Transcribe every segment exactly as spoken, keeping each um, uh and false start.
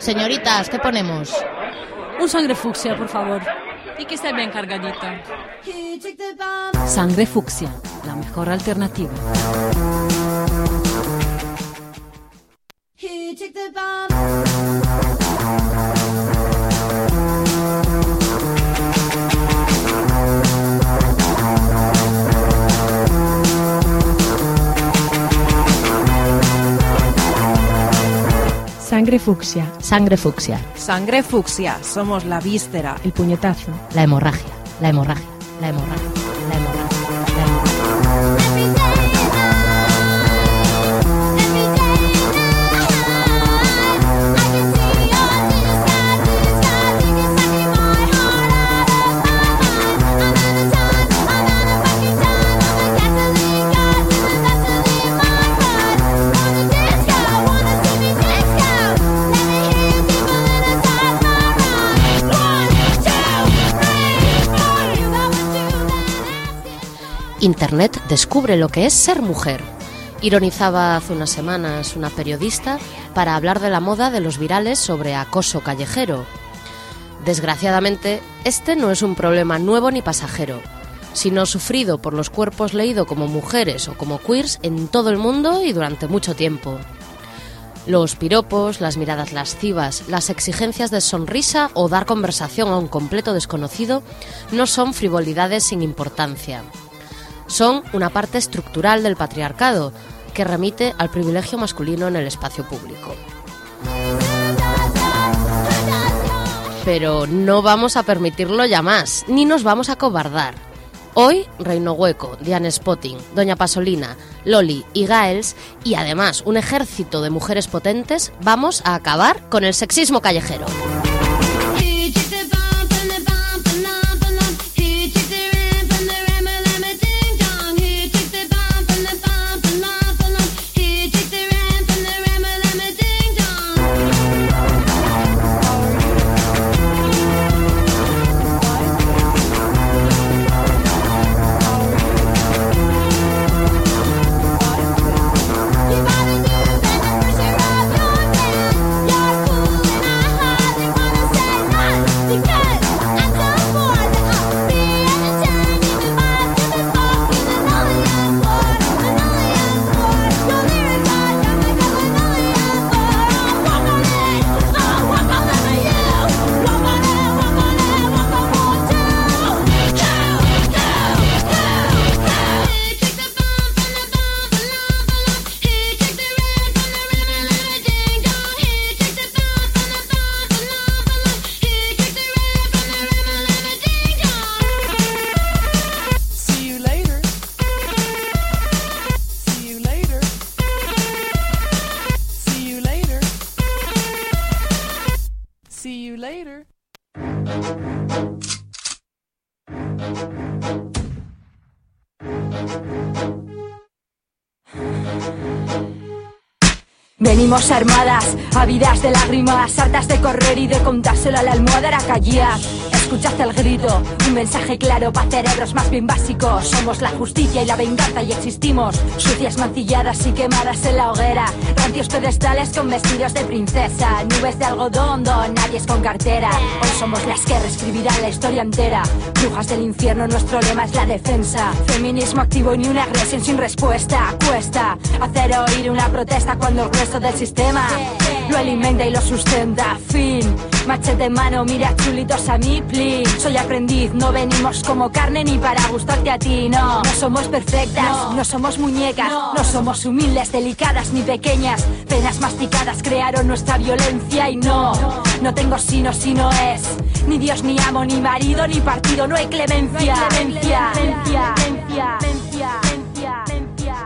Señoritas, ¿qué ponemos? Un sangre fucsia, por favor. Y que esté bien cargadito. Sangre fucsia, la mejor alternativa. Sangre fucsia. Sangre fucsia. Sangre fucsia. Somos la víscera. El puñetazo. La hemorragia. La hemorragia. La hemorragia. La hemorragia. La hemorragia. Internet descubre lo que es ser mujer. Ironizaba hace unas semanas una periodista para hablar de la moda de los virales sobre acoso callejero. Desgraciadamente, este no es un problema nuevo ni pasajero, sino sufrido por los cuerpos leídos como mujeres o como queers en todo el mundo y durante mucho tiempo. Los piropos, las miradas lascivas, las exigencias de sonrisa o dar conversación a un completo desconocido no son frivolidades sin importancia. Son una parte estructural del patriarcado que remite al privilegio masculino en el espacio público. Pero no vamos a permitirlo ya más, ni nos vamos a acobardar. Hoy, Reino Hueco, Diane Spotting, Doña Pasolina, Loli y Gaels, y además un ejército de mujeres potentes, vamos a acabar con el sexismo callejero. Venimos armadas, ávidas de lágrimas, hartas de correr y de contárselo a la almohada a callar. Escuchad el grito, un mensaje claro para cerebros más bien básicos. Somos la justicia y la venganza y existimos sucias, mancilladas y quemadas en la hoguera. Rancios pedestales con vestidos de princesa, nubes de algodón, don nadie es con cartera. Hoy somos las que reescribirán la historia entera. Brujas del infierno, nuestro lema es la defensa. Feminismo activo y ni una agresión sin respuesta. Cuesta hacer oír una protesta cuando el resto del sistema lo alimenta y lo sustenta. Fin, machete en mano, mira chulitos a mí, please. Soy aprendiz, no venimos como carne ni para gustarte a ti, no. No somos perfectas, no, no somos muñecas, no. No somos humildes, delicadas ni pequeñas. Penas masticadas crearon nuestra violencia y no, no, no tengo sino si no es ni Dios, ni amo, ni marido, ni partido. No hay clemencia, no hay clemencia, clemencia, clemencia, clemencia, clemencia, clemencia.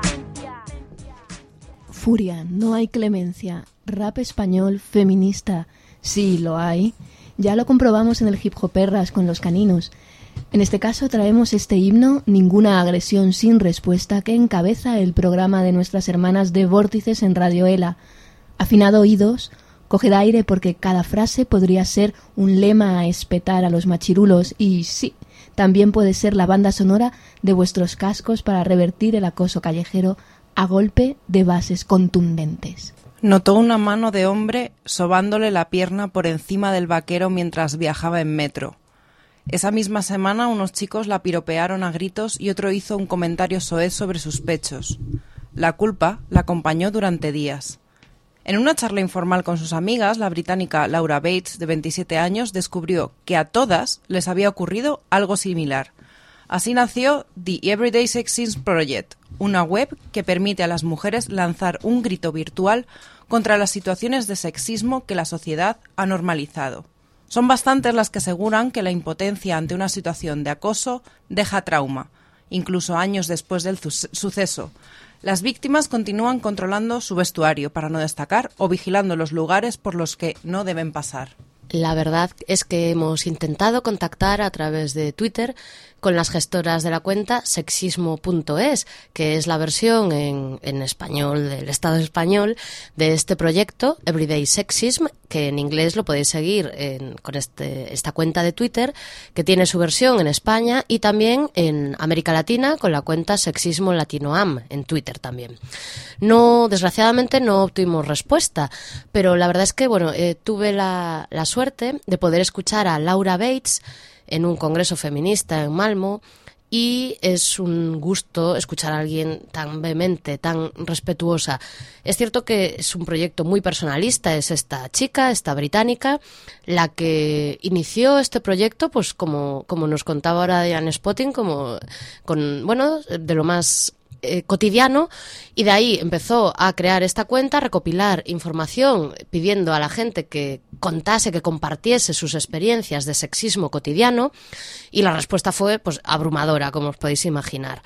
Furia, no hay clemencia. Rap español feminista, sí lo hay. Ya lo comprobamos en el Hip Hoperras con Los Caninos. En este caso traemos este himno, Ninguna agresión sin respuesta, que encabeza el programa de nuestras hermanas de Vórtices en Radio Ela. Afinado oídos, coged aire porque cada frase podría ser un lema a espetar a los machirulos y sí, también puede ser la banda sonora de vuestros cascos para revertir el acoso callejero a golpe de bases contundentes. Notó una mano de hombre sobándole la pierna por encima del vaquero mientras viajaba en metro. Esa misma semana unos chicos la piropearon a gritos y otro hizo un comentario soez sobre sus pechos. La culpa la acompañó durante días. En una charla informal con sus amigas, la británica Laura Bates, de veintisiete años, descubrió que a todas les había ocurrido algo similar. Así nació The Everyday Sexism Project, una web que permite a las mujeres lanzar un grito virtual contra las situaciones de sexismo que la sociedad ha normalizado. Son bastantes las que aseguran que la impotencia ante una situación de acoso deja trauma, incluso años después del suceso. Las víctimas continúan controlando su vestuario para no destacar o vigilando los lugares por los que no deben pasar. La verdad es que hemos intentado contactar a través de Twitter con las gestoras de la cuenta sexismo punto es, que es la versión en, en español del Estado español de este proyecto, Everyday Sexism, que en inglés lo podéis seguir en, con este, esta cuenta de Twitter, que tiene su versión en España y también en América Latina con la cuenta Sexismo Latinoam, en Twitter también. No, desgraciadamente no obtuvimos respuesta, pero la verdad es que bueno, eh, tuve la, la suerte de poder escuchar a Laura Bates en un congreso feminista en Malmo y es un gusto escuchar a alguien tan vehemente, tan respetuosa. Es cierto que es un proyecto muy personalista, es esta chica, esta británica, la que inició este proyecto, pues como, como nos contaba ahora Diane Spotting, como con, bueno, de lo más Eh, cotidiano, y de ahí empezó a crear esta cuenta, recopilar información pidiendo a la gente que contase, que compartiese sus experiencias de sexismo cotidiano, y la respuesta fue pues abrumadora, como os podéis imaginar.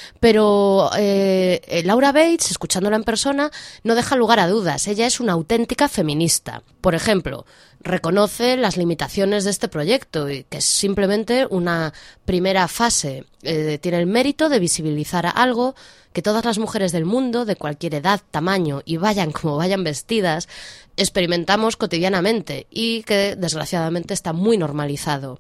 Pero eh, Laura Bates, escuchándola en persona, no deja lugar a dudas. Ella es una auténtica feminista. Por ejemplo, reconoce las limitaciones de este proyecto y que es simplemente una primera fase. Eh, tiene el mérito de visibilizar algo que todas las mujeres del mundo, de cualquier edad, tamaño y vayan como vayan vestidas, experimentamos cotidianamente y que desgraciadamente está muy normalizado.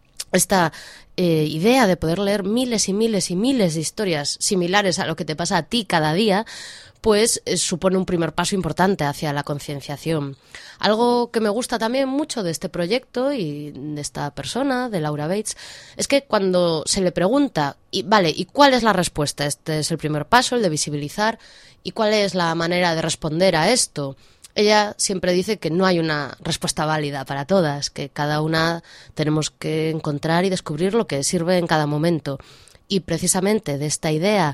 Esta eh, idea de poder leer miles y miles y miles de historias similares a lo que te pasa a ti cada día, pues eh, supone un primer paso importante hacia la concienciación. Algo que me gusta también mucho de este proyecto y de esta persona, de Laura Bates, es que cuando se le pregunta, y, vale, ¿y cuál es la respuesta? Este es el primer paso, el de visibilizar, ¿y cuál es la manera de responder a esto? Ella siempre dice que no hay una respuesta válida para todas, que cada una tenemos que encontrar y descubrir lo que sirve en cada momento. Y precisamente de esta idea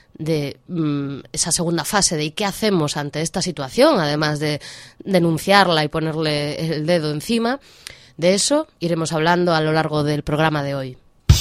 de mmm, esa segunda fase de ¿y qué hacemos ante esta situación? Además de denunciarla y ponerle el dedo encima, de eso iremos hablando a lo largo del programa de hoy.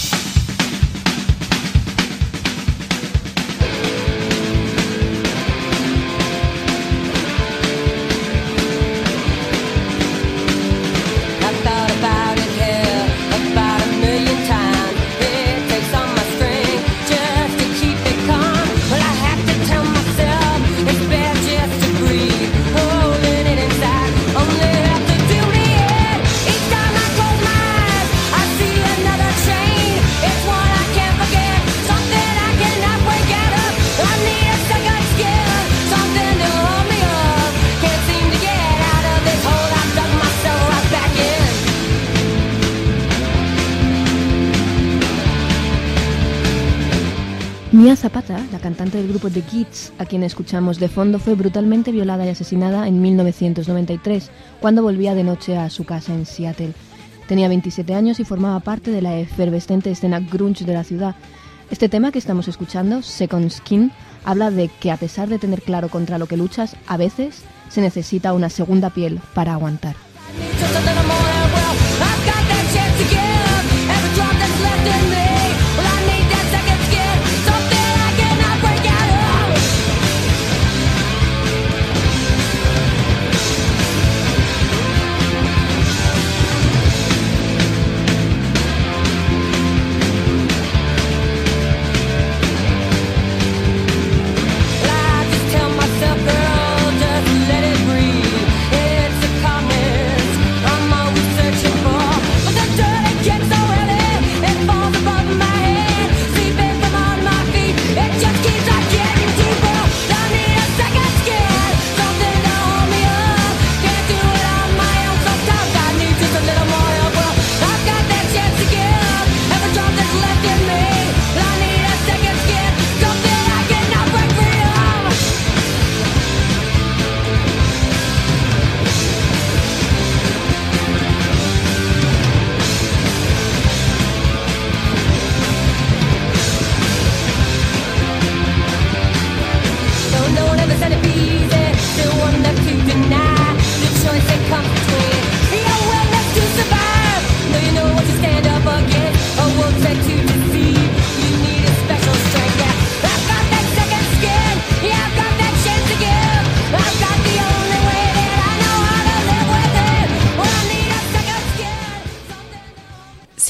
Mia Zapata, la cantante del grupo The Kids, a quien escuchamos de fondo, fue brutalmente violada y asesinada en mil novecientos noventa y tres, cuando volvía de noche a su casa en Seattle. Tenía veintisiete años y formaba parte de la efervescente escena grunge de la ciudad. Este tema que estamos escuchando, Second Skin, habla de que a pesar de tener claro contra lo que luchas, a veces se necesita una segunda piel para aguantar. Girl, just let it breathe. It's a coming. I'm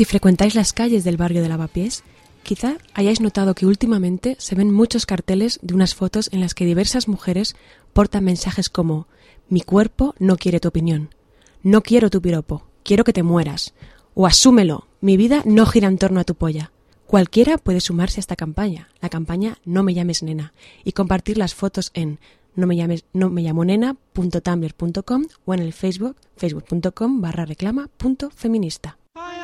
Si frecuentáis las calles del barrio de Lavapiés, quizá hayáis notado que últimamente se ven muchos carteles de unas fotos en las que diversas mujeres portan mensajes como: mi cuerpo no quiere tu opinión, no quiero tu piropo, quiero que te mueras, o asúmelo, mi vida no gira en torno a tu polla. Cualquiera puede sumarse a esta campaña, la campaña No me llames nena, y compartir las fotos en no me llames, no me llamo nena punto tumblr punto com o en el Facebook, facebook punto com barra reclama punto feminista.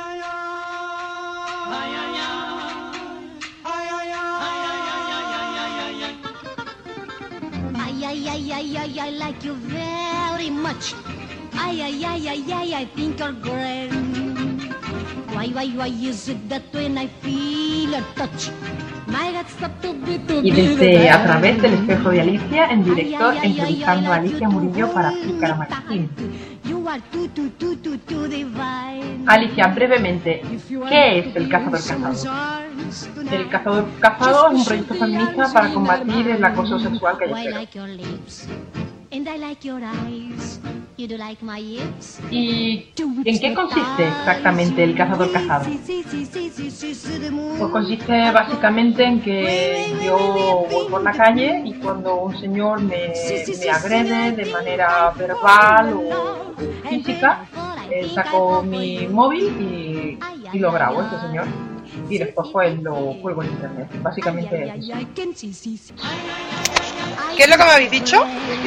Ay, ay, ay, ay, I like you very much. Ay, ay, ay, ay, ay, I think you're great. Why, why, why is it that when I feel a touch, my head stops to beat to Y desde A través del espejo de Alicia, en directo, entrevistando a Alicia Murillo para Pícara Magazine. Alicia, brevemente, ¿qué es el Cazador Cazado? El Cazador Cazado es un proyecto feminista para combatir el acoso sexual callejero. ¿Y en qué consiste exactamente el Cazador Cazado? Pues consiste básicamente en que yo voy por la calle y cuando un señor me, me agrede de manera verbal o física, eh, saco mi móvil y, y lo grabo a este señor. Y después pues lo cuelgo en internet. Básicamente es eso. ¿Qué es lo que me habéis dicho?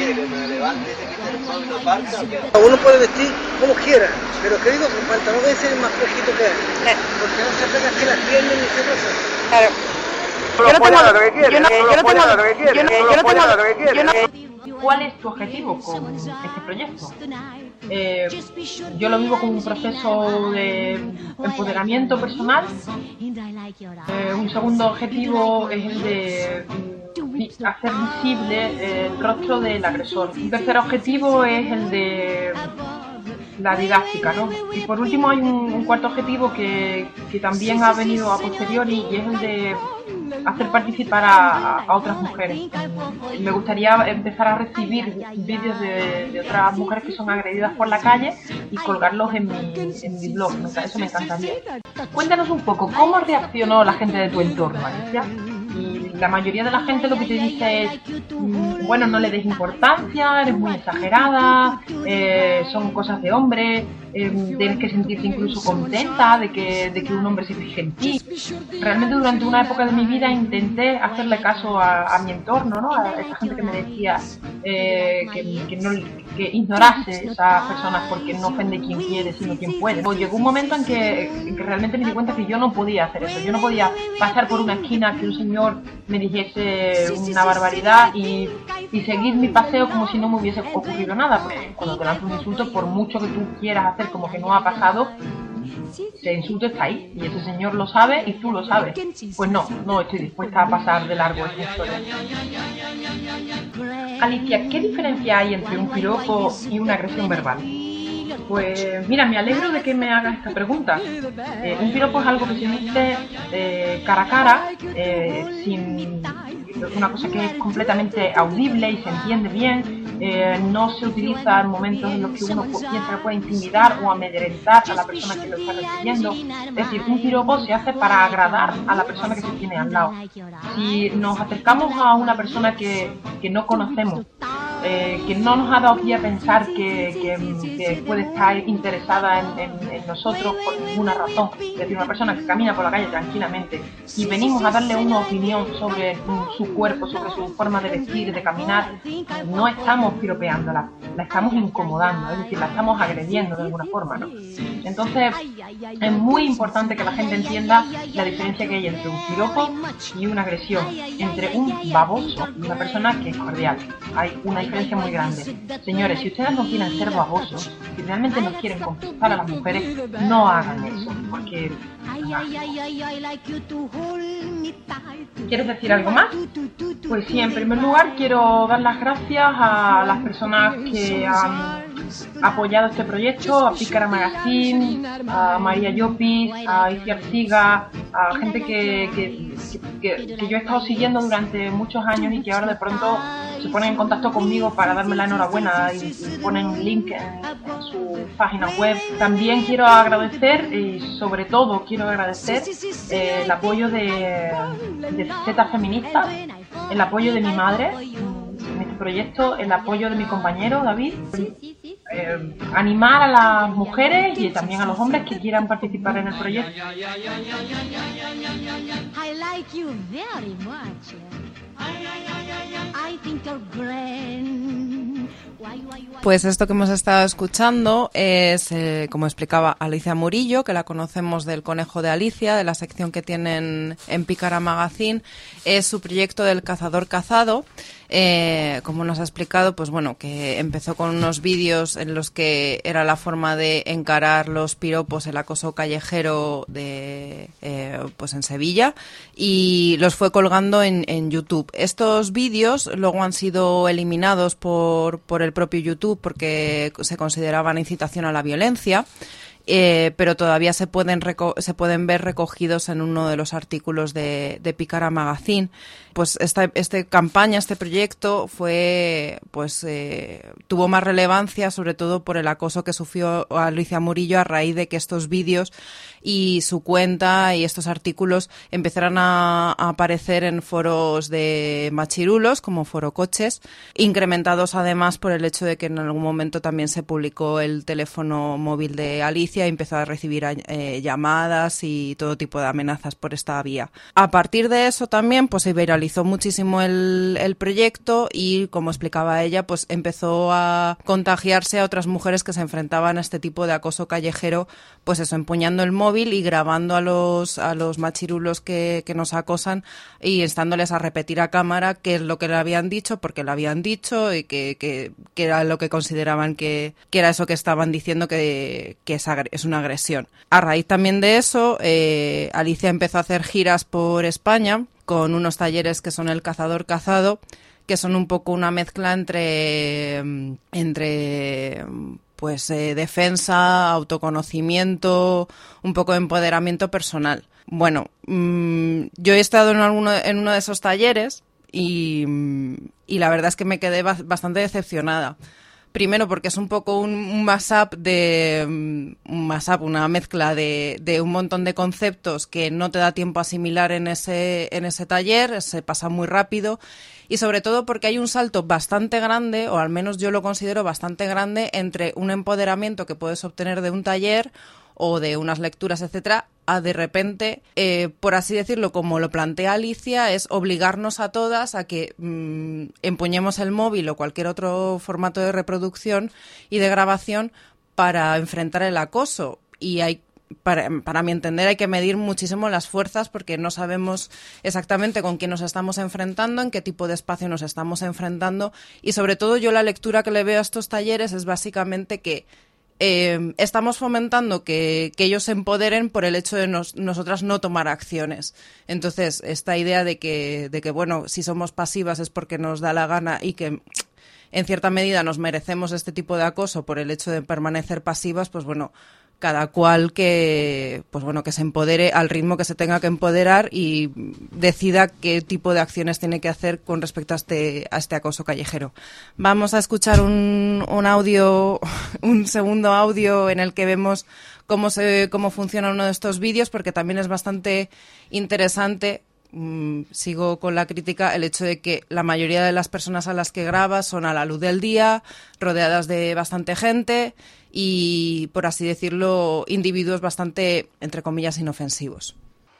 Uno puede vestir como quiera, pero querido, con pantalón ese es más flojito que él. Eh. Porque no se pega que las piernas ni se cosas. Claro. Yo no tengo lo que quiero. Yo no tengo lo que quiero. Yo no tengo lo que quiero. ¿Cuál es tu objetivo con este proyecto? Eh, yo lo vivo como un proceso de empoderamiento personal. Eh, un segundo objetivo es el de hacer visible el rostro del agresor. Un tercer objetivo es el de la didáctica, ¿no? Y por último hay un, un cuarto objetivo que, que también ha venido a posteriori y es el de hacer participar a, a otras mujeres. Me gustaría empezar a recibir vídeos de, de otras mujeres que son agredidas por la calle y colgarlos en mi, en mi blog. Eso me encantaría. Cuéntanos un poco, ¿cómo reaccionó la gente de tu entorno, Alicia? Y la mayoría de la gente lo que te dice es, mmm, bueno, no le des importancia, eres muy exagerada, eh, son cosas de hombre, eh, tienes que sentirte incluso contenta de que, de que un hombre se fije en ti. Realmente durante una época de mi vida intenté hacerle caso a, a mi entorno, ¿no? A esa gente que me decía eh, que, que, no, que ignorase esas personas porque no ofende quien quiere, sino quien puede. Pues llegó un momento en que, en que realmente me di cuenta que yo no podía hacer eso, yo no podía pasar por una esquina que un señor me dijese una barbaridad y, y seguir mi paseo como si no me hubiese ocurrido nada, porque cuando te lanzas un insulto, por mucho que tú quieras hacer como que no ha pasado, ese insulto está ahí y ese señor lo sabe y tú lo sabes. Pues no, no estoy dispuesta a pasar de largo esta historia. Alicia, ¿qué diferencia hay entre un piropo y una agresión verbal? Pues mira, me alegro de que me hagas esta pregunta. Eh, un piropo es algo que se dice eh, cara a cara, eh, sin una cosa que es completamente audible y se entiende bien. Eh, no se utiliza en momentos en los que uno piensa que puede intimidar o amedrentar a la persona que lo está recibiendo. Es decir, un piropo se hace para agradar a la persona que se tiene al lado. Si nos acercamos a una persona que, que no conocemos, eh, que no nos ha dado pie a pensar que, que, que puede estar interesada en, en, en nosotros por ninguna razón, es decir, una persona que camina por la calle tranquilamente y venimos a darle una opinión sobre su cuerpo, sobre su forma de vestir, de caminar, no estamos piropeándola, la estamos incomodando, es decir, la estamos agrediendo de alguna forma, ¿no? Entonces es muy importante que la gente entienda la diferencia que hay entre un piropo y una agresión, entre un baboso y una persona que es cordial. Hay una diferencia muy grande. Señores, si ustedes no quieren ser babosos, si realmente no quieren conquistar a las mujeres, no hagan eso, porque... ¿Quieres decir algo más? Pues sí, en primer lugar quiero dar las gracias a las personas que han apoyado este proyecto, a Pícara Magazine, a María Llopis, a Isi Artiga, a gente que, que, que, que yo he estado siguiendo durante muchos años y que ahora de pronto se ponen en contacto conmigo para darme la enhorabuena y, y ponen un link en, en su página web. También quiero agradecer y sobre todo quiero agradecer eh, el apoyo de, de Z Feminista, el apoyo de mi madre en este proyecto, el apoyo de mi compañero David, eh, animar a las mujeres y también a los hombres que quieran participar en el proyecto. I like you very much. I think you're grand. Pues esto que hemos estado escuchando es, eh, como explicaba Alicia Murillo, que la conocemos del Conejo de Alicia, de la sección que tienen en Pícara Magazine, es su proyecto del cazador cazado. Eh, como nos ha explicado, pues bueno, que empezó con unos vídeos en los que era la forma de encarar los piropos, el acoso callejero de, eh, pues en Sevilla, y los fue colgando en, en YouTube. Estos vídeos luego han sido eliminados por, por el propio YouTube porque se consideraban incitación a la violencia. Eh, pero todavía se pueden reco- se pueden ver recogidos en uno de los artículos de, de Pícara Magazine. Pues esta este campaña, este proyecto fue, pues eh, tuvo más relevancia, sobre todo por el acoso que sufrió Alicia Murillo a raíz de que estos vídeos y su cuenta y estos artículos empezaran a, a aparecer en foros de machirulos como Foro Coches, incrementados además por el hecho de que en algún momento también se publicó el teléfono móvil de Alicia y empezó a recibir eh, llamadas y todo tipo de amenazas por esta vía. A partir de eso también pues se viralizó muchísimo el, el proyecto y, como explicaba ella, pues empezó a contagiarse a otras mujeres que se enfrentaban a este tipo de acoso callejero, pues eso, empuñando el móvil y grabando a los a los machirulos que, que nos acosan y instándoles a repetir a cámara qué es lo que le habían dicho, porque lo habían dicho y que, que, que era lo que consideraban que, que era eso que estaban diciendo que, que es, agre- es una agresión. A raíz también de eso, eh, Alicia empezó a hacer giras por España con unos talleres que son el cazador cazado, que son un poco una mezcla entre entre pues eh, defensa, autoconocimiento, un poco de empoderamiento personal. Bueno, mmm, yo he estado en alguno en uno de esos talleres y, y la verdad es que me quedé ba- bastante decepcionada. Primero porque es un poco un, un mashup de un mashup, una mezcla de, de un montón de conceptos que no te da tiempo a asimilar en ese en ese taller, se pasa muy rápido y sobre todo porque hay un salto bastante grande, o al menos yo lo considero bastante grande, entre un empoderamiento que puedes obtener de un taller o de unas lecturas, etcétera, a de repente, eh, por así decirlo, como lo plantea Alicia, es obligarnos a todas a que mmm, empuñemos el móvil o cualquier otro formato de reproducción y de grabación para enfrentar el acoso. Y hay Para, para mi entender hay que medir muchísimo las fuerzas porque no sabemos exactamente con quién nos estamos enfrentando, en qué tipo de espacio nos estamos enfrentando y sobre todo yo la lectura que le veo a estos talleres es básicamente que eh, estamos fomentando que, que ellos se empoderen por el hecho de nos, nosotras no tomar acciones. Entonces esta idea de que, de que bueno, si somos pasivas es porque nos da la gana y que en cierta medida nos merecemos este tipo de acoso por el hecho de permanecer pasivas, pues bueno, cada cual que pues bueno que se empodere al ritmo que se tenga que empoderar y decida qué tipo de acciones tiene que hacer con respecto a este a este acoso callejero. Vamos a escuchar un, un audio, un segundo audio en el que vemos cómo se cómo funciona uno de estos vídeos, porque también es bastante interesante. Mm, sigo con la crítica, el hecho de que la mayoría de las personas a las que graba son a la luz del día, rodeadas de bastante gente y, por así decirlo, individuos bastante, entre comillas, inofensivos.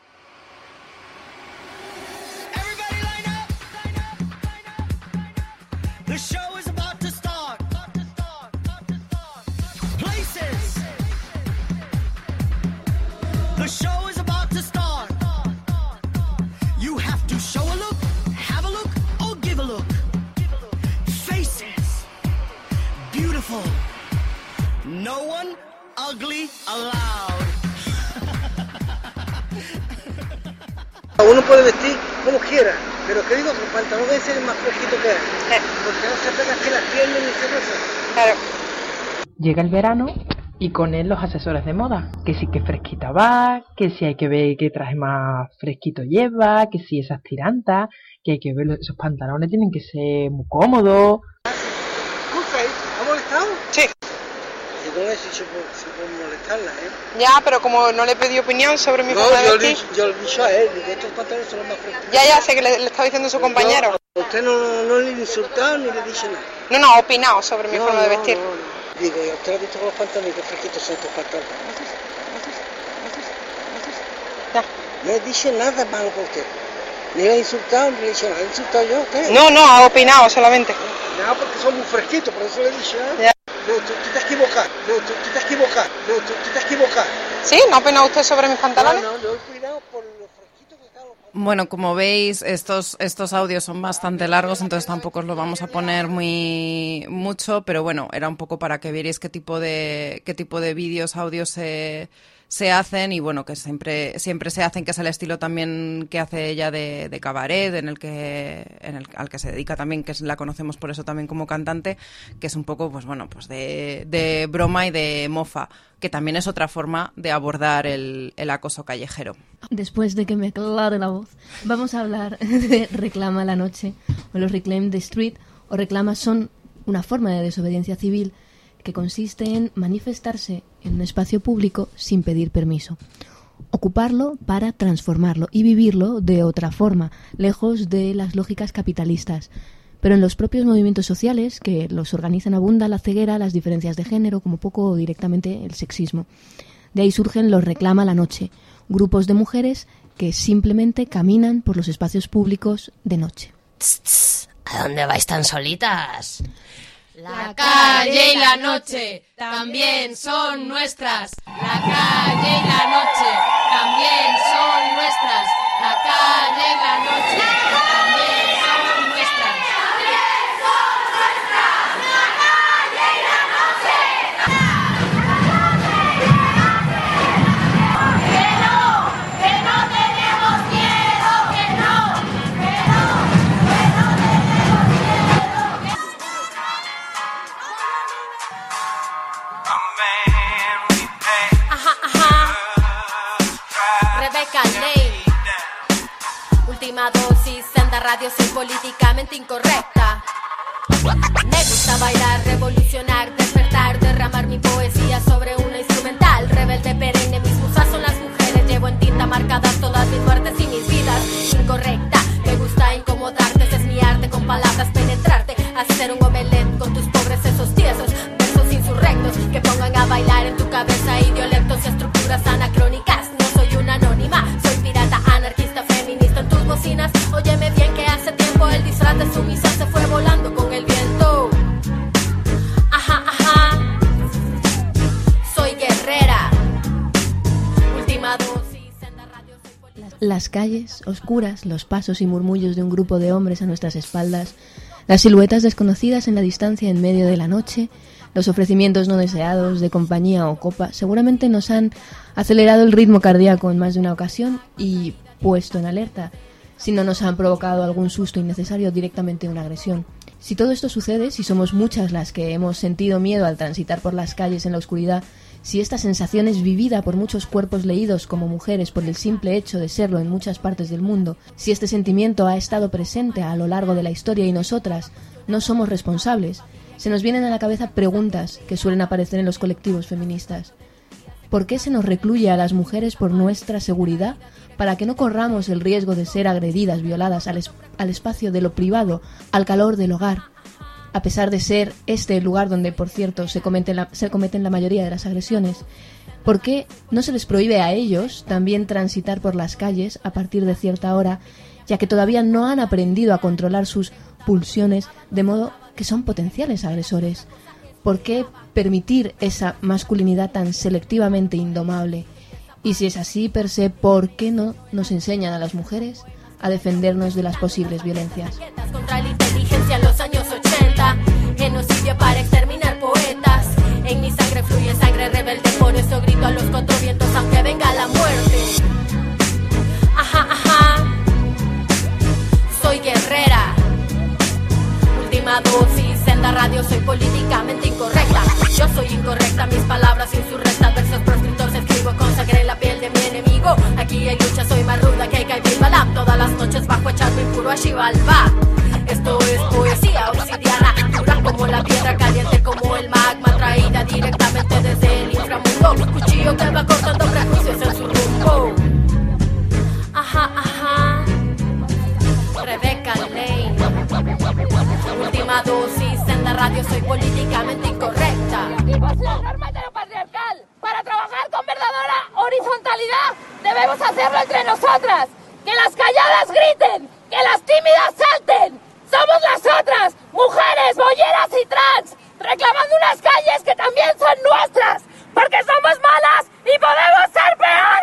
No one ugly allowed. Uno puede vestir como quiera, pero que digo que el pantalón debe ser el más flojito que hay, porque no se pega que las piernas ni se roza. Claro. Llega el verano y con él los asesores de moda, que si que fresquita va, que si hay que ver qué traje más fresquito lleva, que si esas tirantas, que hay que ver esos pantalones tienen que ser muy cómodos. ¿Ha molestado? Sí. Yo no he dicho por, si por molestarla, ¿eh? Ya, pero como no le pedí opinión sobre mi no, forma de yo vestir... No, yo le he dicho a él, digo, estos pantalones son los más frescos. Ya, ya, sé que le, le estaba diciendo a su compañero. Yo, usted no, no le ha insultado ni le ha dicho nada. No, no, ha opinado sobre mi no, forma no, de vestir. No, no. Digo, ¿y usted ha visto con los pantalones? ¿Qué fresquitos son estos pantalones? Ya. No he dicho nada malo por usted. Ni le he insultado, ni le he dicho nada. ¿Le he insultado yo a usted? No, no, ha opinado solamente. Nada, porque son muy fresquitos, por eso le he dicho. ¿eh? Ya. No, tú, tú te has equivocado. No, tú, tú te has equivocado. No, tú, tú te has equivocado. ¿Sí? ¿No ha opinado usted sobre mis pantalones? No, no, yo he opinado por los fresquitos que están los pantalones. Bueno, como veis, estos estos audios son bastante largos, entonces tampoco os lo vamos a poner muy mucho, pero bueno, era un poco para que vierais qué tipo de qué tipo de vídeos, audios se se hacen y bueno, que siempre siempre se hacen, que es el estilo también que hace ella de, de cabaret, en el que en el al que se dedica también, que la conocemos por eso también como cantante, que es un poco pues bueno, pues de, de broma y de mofa, que también es otra forma de abordar el, el acoso callejero. Después de que me aclare la voz, vamos a hablar de Reclama la Noche, o los Reclaim the Street, o reclamas son una forma de desobediencia civil que consiste en manifestarse en un espacio público sin pedir permiso, ocuparlo para transformarlo y vivirlo de otra forma, lejos de las lógicas capitalistas. Pero en los propios movimientos sociales que los organizan abunda la ceguera, las diferencias de género, como poco o directamente el sexismo. De ahí surgen los Reclama la Noche, grupos de mujeres que simplemente caminan por los espacios públicos de noche. Tss, tss, ¿a dónde vais tan solitas? La calle y la noche también son nuestras. La calle y la noche también son nuestras. La calle y la noche también son nuestras. También son nuestras. La calle y la noche. Que no, que no tenemos miedo, que no, que no, que no tenemos miedo. Ajá, ajá. Rebecca Lane. Última dosis, Senda Radio, soy políticamente incorrecta. Me gusta bailar, revolucionar, despertar, derramar mi poesía sobre una instrumental. Rebelde perenne, mis musas son las mujeres. Llevo en tinta marcadas todas mis muertes y mis vidas. Incorrecta, me gusta incomodarte, ese es mi arte, con palabras penetrarte. Hacer un omelette con tus pobres sesos tiesos, versos insurrectos que pongan a bailar en tu cabeza idiolectos y estructuras anacrónicas. No soy una anónima, soy pirata, anarquista, feminista en tus bocinas. Óyeme bien que hace tiempo el disfraz de sumisa se fue volando con el viento. Ajá, ajá. Soy guerrera. Última dosis, Senda Radio, soy política. Las calles oscuras, los pasos y murmullos de un grupo de hombres a nuestras espaldas, las siluetas desconocidas en la distancia en medio de la noche, los ofrecimientos no deseados de compañía o copa, seguramente nos han acelerado el ritmo cardíaco en más de una ocasión y puesto en alerta, si no nos han provocado algún susto innecesario, directamente una agresión. Si todo esto sucede, si somos muchas las que hemos sentido miedo al transitar por las calles en la oscuridad, si esta sensación es vivida por muchos cuerpos leídos como mujeres por el simple hecho de serlo en muchas partes del mundo, si este sentimiento ha estado presente a lo largo de la historia y nosotras no somos responsables, se nos vienen a la cabeza preguntas que suelen aparecer en los colectivos feministas. ¿Por qué se nos recluye a las mujeres por nuestra seguridad? Para que no corramos el riesgo de ser agredidas, violadas al, es- al espacio de lo privado, al calor del hogar, a pesar de ser este el lugar donde, por cierto, se cometen la, se cometen la mayoría de las agresiones. ¿Por qué no se les prohíbe a ellos también transitar por las calles a partir de cierta hora, ya que todavía no han aprendido a controlar sus pulsiones, de modo que son potenciales agresores? ¿Por qué permitir esa masculinidad tan selectivamente indomable? Y si es así, per se, ¿por qué no nos enseñan a las mujeres a defendernos de las posibles violencias? Contra la inteligencia en los años ochenta, genocidio para exterminar poetas. En mi sangre fluye sangre rebelde, por eso grito a los cuatro vientos aunque venga la muerte. Ajá, ajá. Soy guerrera. Última dosis. Senda Radio, soy políticamente incorrecta. Yo soy incorrecta, mis palabras insurrectas. Versos proscritos escribo, consagré la piel de mi enemigo. Aquí hay lucha, soy más ruda que Kaibil Balam. Todas las noches bajo echarme impuro a Xibalbá. Esto es poesía obsidiana, dura como la piedra, caliente como el magma, traída directamente desde el inframundo. Cuchillo que va cortando prejuicios en su rumbo. Ajá, ajá. Rebecca Lane. Última dosis, Senda Radio, soy políticamente incorrecta. Seguimos la norma heteropatriarcal. Para trabajar con verdadera horizontalidad, debemos hacerlo entre nosotras. Que las calladas griten, que las tímidas salten. Somos las otras, mujeres, bolleras y trans, reclamando unas calles que también son nuestras, porque somos malas y podemos ser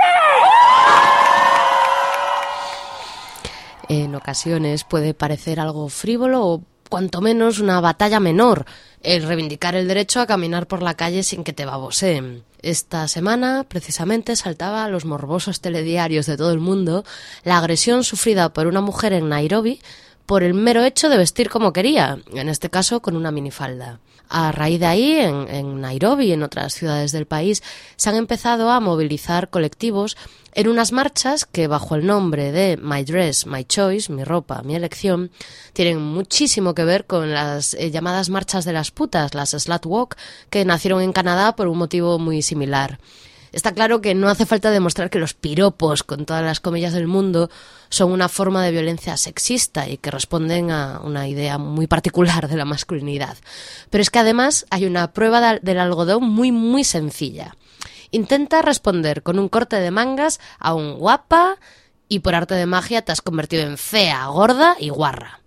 peores. En ocasiones puede parecer algo frívolo o cuanto menos una batalla menor el reivindicar el derecho a caminar por la calle sin que te baboseen. Esta semana, precisamente, saltaba a los morbosos telediarios de todo el mundo la agresión sufrida por una mujer en Nairobi por el mero hecho de vestir como quería, en este caso con una minifalda. A raíz de ahí, en, en Nairobi y en otras ciudades del país, se han empezado a movilizar colectivos en unas marchas que, bajo el nombre de My Dress, My Choice, mi ropa, mi elección, tienen muchísimo que ver con las eh, llamadas marchas de las putas, las Slut Walk, que nacieron en Canadá por un motivo muy similar. Está claro que no hace falta demostrar que los piropos, con todas las comillas del mundo, son una forma de violencia sexista y que responden a una idea muy particular de la masculinidad. Pero es que además hay una prueba del algodón muy, muy sencilla. Intenta responder con un corte de mangas a un guapa y por arte de magia te has convertido en fea, gorda y guarra.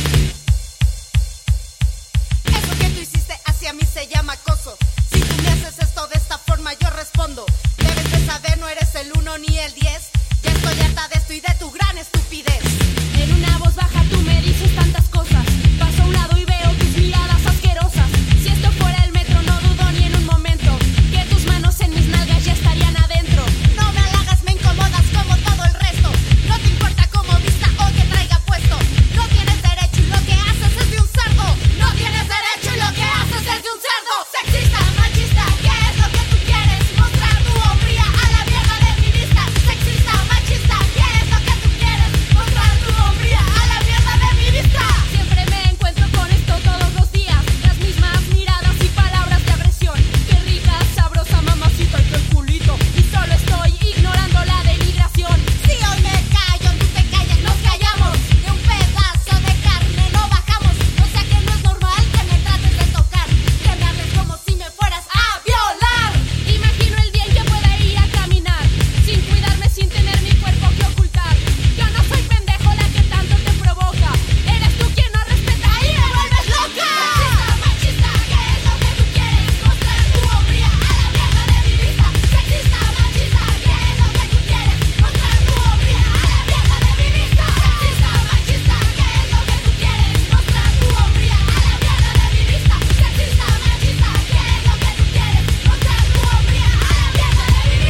Eso que tú hiciste hacia mí se llama acoso. Si tú me haces esto de esta forma yo respondo. Debes de saber, no eres el uno ni el diez. Ya estoy harta de esto y de tu gran estupidez. En una voz baja tú me dices tantas cosas. Paso a un lado y veo tus miradas asquerosas. Si esto fuera el metro no dudo ni en un momento que tus manos en mis nalgas ya estarían adentro. No me halagas, me incomodas como todo el resto. No te importa cómo vista o que traiga puesto. No tienes derecho y lo que haces es de un cerdo. No tienes derecho y lo que haces es de un cerdo. Sexista, machista, ¿qué es lo que tú quieres? Mostrar tu hombría a la vieja de mi vista. Sexista, machista, ¿qué es lo que tú quieres? Mostrar tu hombría a la mierda de mi vista. Siempre me encuentro con esto todos los días. Las mismas miradas y palabras de agresión. Qué rica, sabrosa mamacita y qué culito. Y solo estoy ignorando la denigración. Si hoy me callo, tú te callas, nos callamos. De un pedazo de carne no bajamos. O sea que no es normal que me trates de tocar. Que me hables como si me fueras a violar. Imagino el día en que pueda ir a caminar sin cuidarme, sin tener mi cuerpo que ocultar. Yo no soy pendejo la que tanto te provoca. Eres tú quien no respeta y me vuelves loca. Sexista, machista, ¿qué es lo que tú quieres? Mostrar tu hombría a la mierda de mi vista. Sexista, machista, ¿qué es lo que tú quieres? Mostrar tu hombría a la mierda de mi vista. Sexista, machista, ¿qué es lo que tú quieres? Mostrar tu hombría a la mierda de mi vista. Sexista, machista, ¿qué es lo que tú quieres? Mostrar tu hombría a la mierda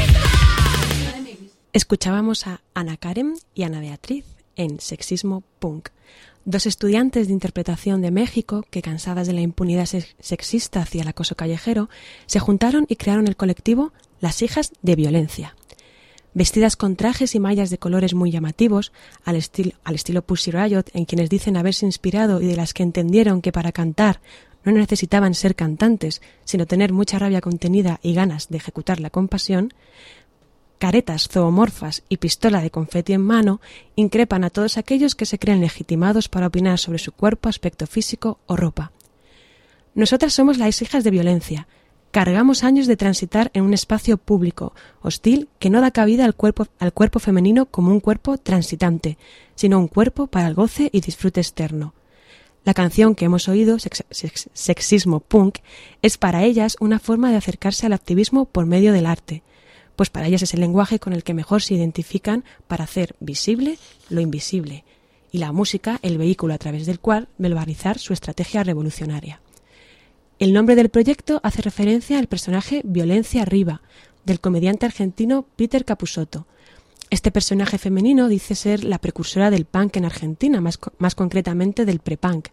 de mi vista. Escuchábamos a Ana Karen y Ana Beatriz en Sexismo Punk, dos estudiantes de interpretación de México que, cansadas de la impunidad sex- sexista hacia el acoso callejero, se juntaron y crearon el colectivo Las Hijas de Violencia. Vestidas con trajes y mallas de colores muy llamativos, al, estil- al estilo Pussy Riot, en quienes dicen haberse inspirado y de las que entendieron que para cantar no necesitaban ser cantantes, sino tener mucha rabia contenida y ganas de ejecutarla con pasión, caretas zoomorfas y pistola de confeti en mano, increpan a todos aquellos que se creen legitimados para opinar sobre su cuerpo, aspecto físico o ropa. Nosotras somos las hijas de violencia. Cargamos años de transitar en un espacio público, hostil, que no da cabida al cuerpo, al cuerpo femenino como un cuerpo transitante, sino un cuerpo para el goce y disfrute externo. La canción que hemos oído, sex, sex, Sexismo Punk, es para ellas una forma de acercarse al activismo por medio del arte, pues para ellas es el lenguaje con el que mejor se identifican para hacer visible lo invisible, y la música el vehículo a través del cual verbalizar su estrategia revolucionaria. El nombre del proyecto hace referencia al personaje Violencia Arriba, del comediante argentino Peter Capusotto. Este personaje femenino dice ser la precursora del punk en Argentina, más, más concretamente del prepunk,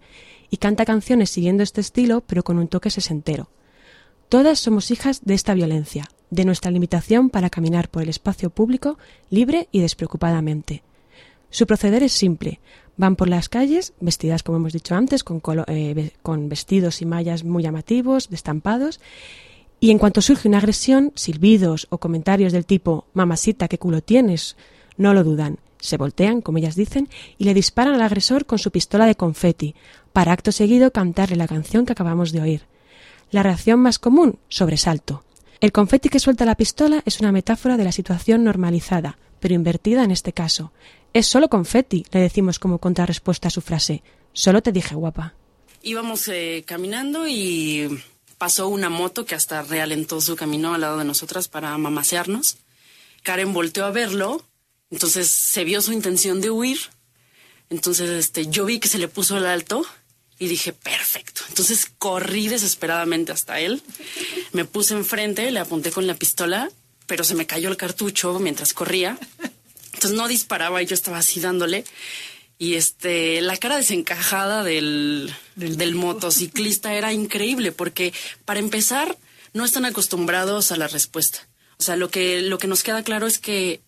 y canta canciones siguiendo este estilo, pero con un toque sesentero. Todas somos hijas de esta violencia, de nuestra limitación para caminar por el espacio público libre y despreocupadamente. Su proceder es simple. Van por las calles, vestidas, como hemos dicho antes, con, colo- eh, con vestidos y mallas muy llamativos, estampados, y en cuanto surge una agresión, silbidos o comentarios del tipo «Mamasita, qué culo tienes», no lo dudan. Se voltean, como ellas dicen, y le disparan al agresor con su pistola de confeti, para acto seguido cantarle la canción que acabamos de oír. La reacción más común, sobresalto. El confeti que suelta la pistola es una metáfora de la situación normalizada, pero invertida en este caso. Es solo confeti, le decimos como contrarrespuesta a su frase. Solo te dije guapa. Íbamos eh, caminando y pasó una moto que hasta realentó su camino al lado de nosotras para mamasearnos. Karen volteó a verlo, entonces se vio su intención de huir. Entonces este, yo vi que se le puso el alto y dije, perfecto. Entonces corrí desesperadamente hasta él. Me puse enfrente, le apunté con la pistola, pero se me cayó el cartucho mientras corría. Entonces no disparaba y yo estaba así dándole. Y este, la cara desencajada del, del, del motociclista era increíble porque, para empezar, no están acostumbrados a la respuesta. O sea, lo que, lo que nos queda claro es que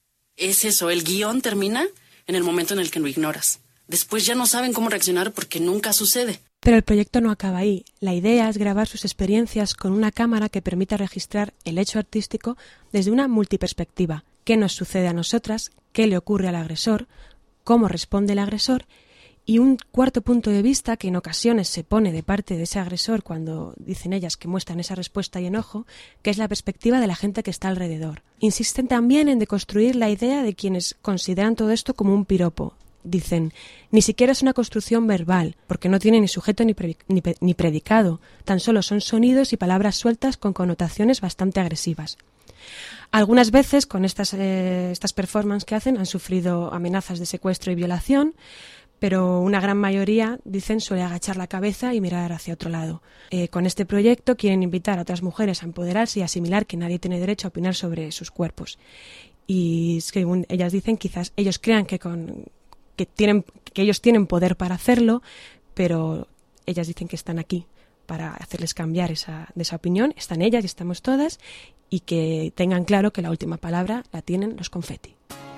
es eso, el guión termina en el momento en el que lo ignoras. Después ya no saben cómo reaccionar porque nunca sucede. Pero el proyecto no acaba ahí. La idea es grabar sus experiencias con una cámara que permita registrar el hecho artístico desde una multiperspectiva. ¿Qué nos sucede a nosotras? ¿Qué le ocurre al agresor? ¿Cómo responde el agresor? Y un cuarto punto de vista que en ocasiones se pone de parte de ese agresor cuando dicen ellas que muestran esa respuesta y enojo, que es la perspectiva de la gente que está alrededor. Insisten también en deconstruir la idea de quienes consideran todo esto como un piropo. Dicen, ni siquiera es una construcción verbal, porque no tiene ni sujeto ni, pre- ni, pe- ni predicado, tan solo son sonidos y palabras sueltas con connotaciones bastante agresivas. Algunas veces con estas, eh, estas performances que hacen han sufrido amenazas de secuestro y violación, pero una gran mayoría, dicen, suele agachar la cabeza y mirar hacia otro lado. Eh, con este proyecto quieren invitar a otras mujeres a empoderarse y asimilar que nadie tiene derecho a opinar sobre sus cuerpos. Y según ellas dicen, quizás ellos crean que, con, que, tienen, que ellos tienen poder para hacerlo, pero ellas dicen que están aquí para hacerles cambiar esa, de esa opinión. Están ellas y estamos todas, y que tengan claro que la última palabra la tienen los confeti.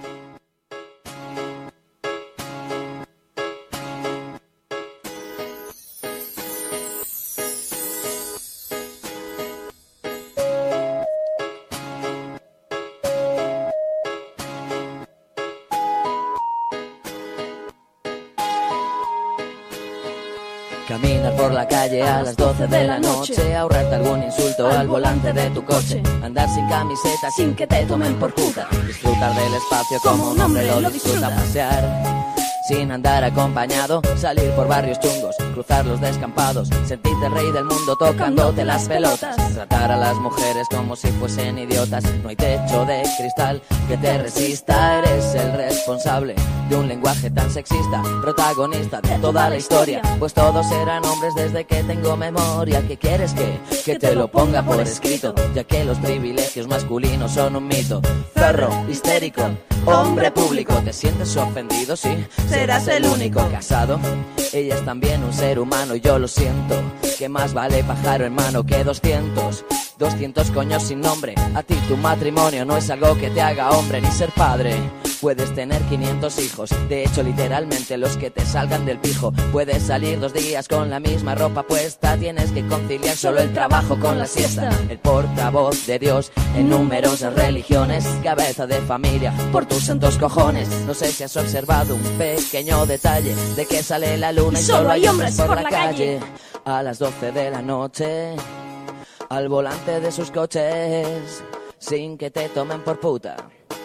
Caminar por la calle a las doce de la noche, ahorrarte algún insulto al volante de tu coche, andar sin camiseta sin que te tomen por puta, disfrutar del espacio como un hombre lo disfruta, pasear sin andar acompañado, salir por barrios chungos, cruzar los descampados, sentirte el rey del mundo tocándote las pelotas, tratar a las mujeres como si fuesen idiotas. No hay techo de cristal que te resista, eres el responsable de un lenguaje tan sexista, protagonista de toda la historia, pues todos eran hombres desde que tengo memoria. ¿Qué quieres que, que te lo ponga por escrito? Ya que los privilegios masculinos son un mito. Zorro, histérico, hombre público, ¿te sientes ofendido? Sí, serás el único. Casado, ella es también un ser humano y yo lo siento, que más vale pájaro en mano que doscientos. Doscientos coños sin nombre. A ti tu matrimonio no es algo que te haga hombre ni ser padre. Puedes tener quinientos hijos, de hecho literalmente los que te salgan del pijo. Puedes salir dos días con la misma ropa puesta, tienes que conciliar solo el trabajo con la siesta. El portavoz de Dios en numerosas religiones, cabeza de familia por tus santos cojones. No sé si has observado un pequeño detalle de que sale la luna y solo hay hombres por la calle a las doce de la noche, al volante de sus coches, sin que te tomen por puta.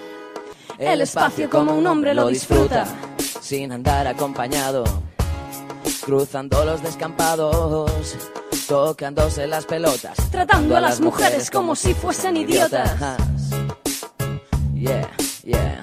El espacio como un hombre lo disfruta, sin andar acompañado, cruzando los descampados, tocándose las pelotas, tratando a las mujeres como si fuesen idiotas. Yeah, yeah.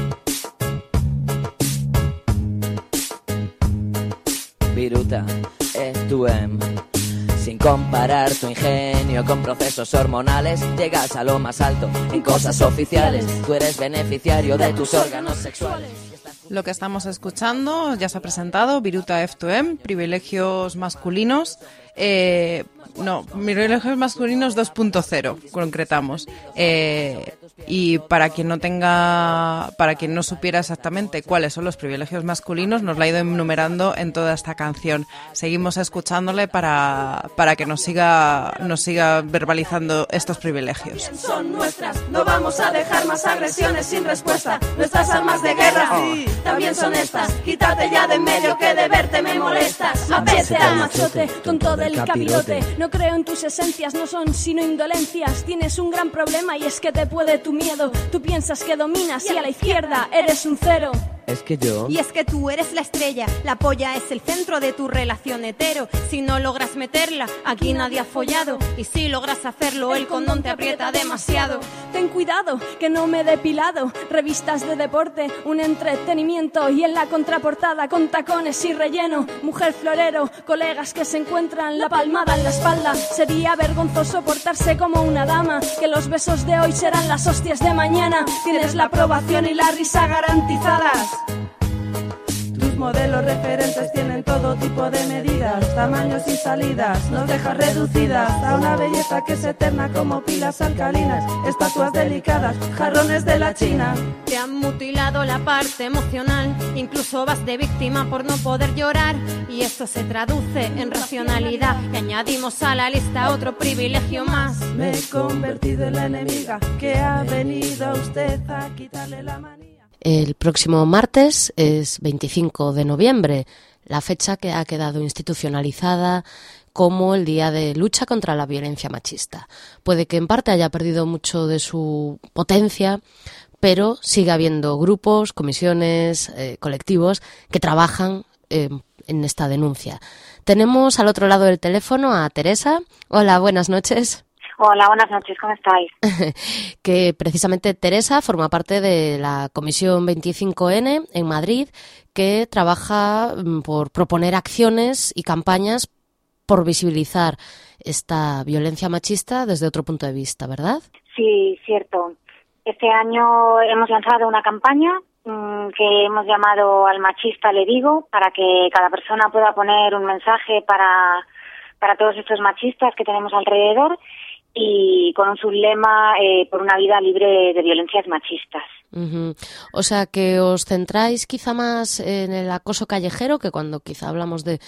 Viruta, estuem. Sin comparar tu ingenio con procesos hormonales, llegas a lo más alto en cosas oficiales. Tú eres beneficiario de tus órganos sexuales. Lo que estamos escuchando ya se ha presentado, Viruta F dos M, privilegios masculinos. Eh, no, privilegios masculinos dos punto cero, concretamos. Eh, y para quien no tenga, para quien no supiera exactamente cuáles son los privilegios masculinos, nos la ha ido enumerando en toda esta canción. Seguimos escuchándole para, para que nos siga, nos siga verbalizando estos privilegios. Son nuestras, no vamos a dejar más agresiones sin respuesta. Nuestras armas de guerra sí, también son estas. Quítate ya de en medio que de verte me molestas. Vete al machote con todo el capirote. No creo en tus esencias, no son sino indolencias. Tienes un gran problema y es que te puede tu miedo. Tú piensas que dominas y a la izquierda eres un cero. Es que yo... Y es que tú eres la estrella, la polla es el centro de tu relación hetero. Si no logras meterla, aquí nadie ha follado. Y si logras hacerlo, el condón te aprieta demasiado. Ten cuidado, que no me he depilado. Revistas de deporte, un entretenimiento. Y en la contraportada con tacones y relleno. Mujer florero, colegas que se encuentran la palmada en la espalda. Sería vergonzoso portarse como una dama. Que los besos de hoy serán las hostias de mañana. Tienes la aprobación y la risa garantizadas. Tus modelos referentes tienen todo tipo de medidas, tamaños y salidas, nos dejas reducidas a una belleza que es eterna como pilas alcalinas, estatuas delicadas, jarrones de la China. Te han mutilado la parte emocional, incluso vas de víctima por no poder llorar, y esto se traduce en racionalidad, y añadimos a la lista otro privilegio más. Me he convertido en la enemiga que ha venido a usted a quitarle la manía. El próximo martes es veinticinco de noviembre, la fecha que ha quedado institucionalizada como el Día de Lucha contra la Violencia Machista. Puede que en parte haya perdido mucho de su potencia, pero sigue habiendo grupos, comisiones, eh, colectivos que trabajan eh, en esta denuncia. Tenemos al otro lado del teléfono a Teresa. Hola, buenas noches. Hola, buenas noches, ¿cómo estáis? Que precisamente Teresa forma parte de la Comisión veinticinco ene en Madrid, que trabaja por proponer acciones y campañas por visibilizar esta violencia machista desde otro punto de vista, ¿verdad? Sí, cierto. Este año hemos lanzado una campaña mmm, que hemos llamado Al machista le digo, para que cada persona pueda poner un mensaje para, para todos estos machistas que tenemos alrededor, y con un sublema eh, por una vida libre de violencias machistas. Uh-huh. O sea, que os centráis quizá más en el acoso callejero, que cuando quizá hablamos de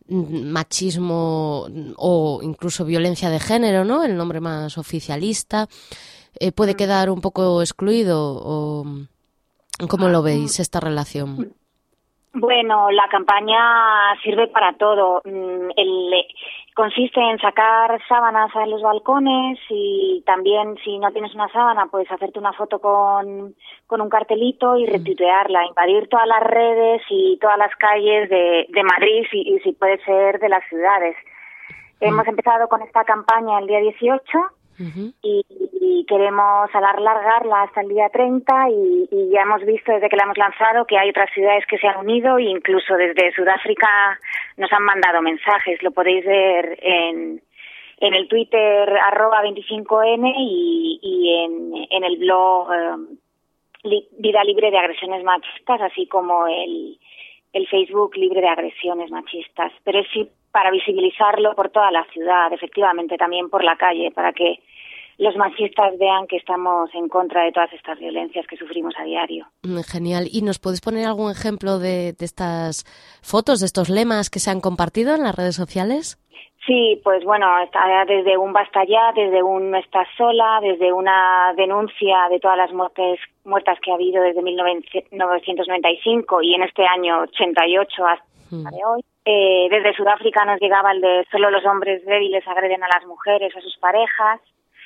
machismo o incluso violencia de género, ¿no? El nombre más oficialista, eh, puede quedar un poco excluido, o ¿cómo lo veis esta relación? Bueno, la campaña sirve para todo. El, consiste en sacar sábanas a los balcones, y también, si no tienes una sábana, pues hacerte una foto con, con un cartelito y retuitearla, invadir todas las redes y todas las calles de, de Madrid y, y si puede ser de las ciudades. Mm. Hemos empezado con esta campaña el día dieciocho. Uh-huh. Y, y queremos alargarla hasta el día treinta, y, y ya hemos visto desde que la hemos lanzado que hay otras ciudades que se han unido, e incluso desde Sudáfrica nos han mandado mensajes. Lo podéis ver en, en el Twitter arroba veinticinco ene y, y en, en el blog um, li, Vida Libre de Agresiones Machistas, así como el, el Facebook Libre de Agresiones Machistas. Pero es sí para visibilizarlo por toda la ciudad, efectivamente, también por la calle, para que los machistas vean que estamos en contra de todas estas violencias que sufrimos a diario. Genial. ¿Y nos puedes poner algún ejemplo de, de estas fotos, de estos lemas que se han compartido en las redes sociales? Sí, pues bueno, está desde un basta ya, desde un no estás sola, desde una denuncia de todas las muertes muertas que ha habido desde mil novecientos noventa y cinco y en este año ochenta y ocho hasta hmm. de hoy. Eh, desde Sudáfrica nos llegaba el de solo los hombres débiles agreden a las mujeres o a sus parejas,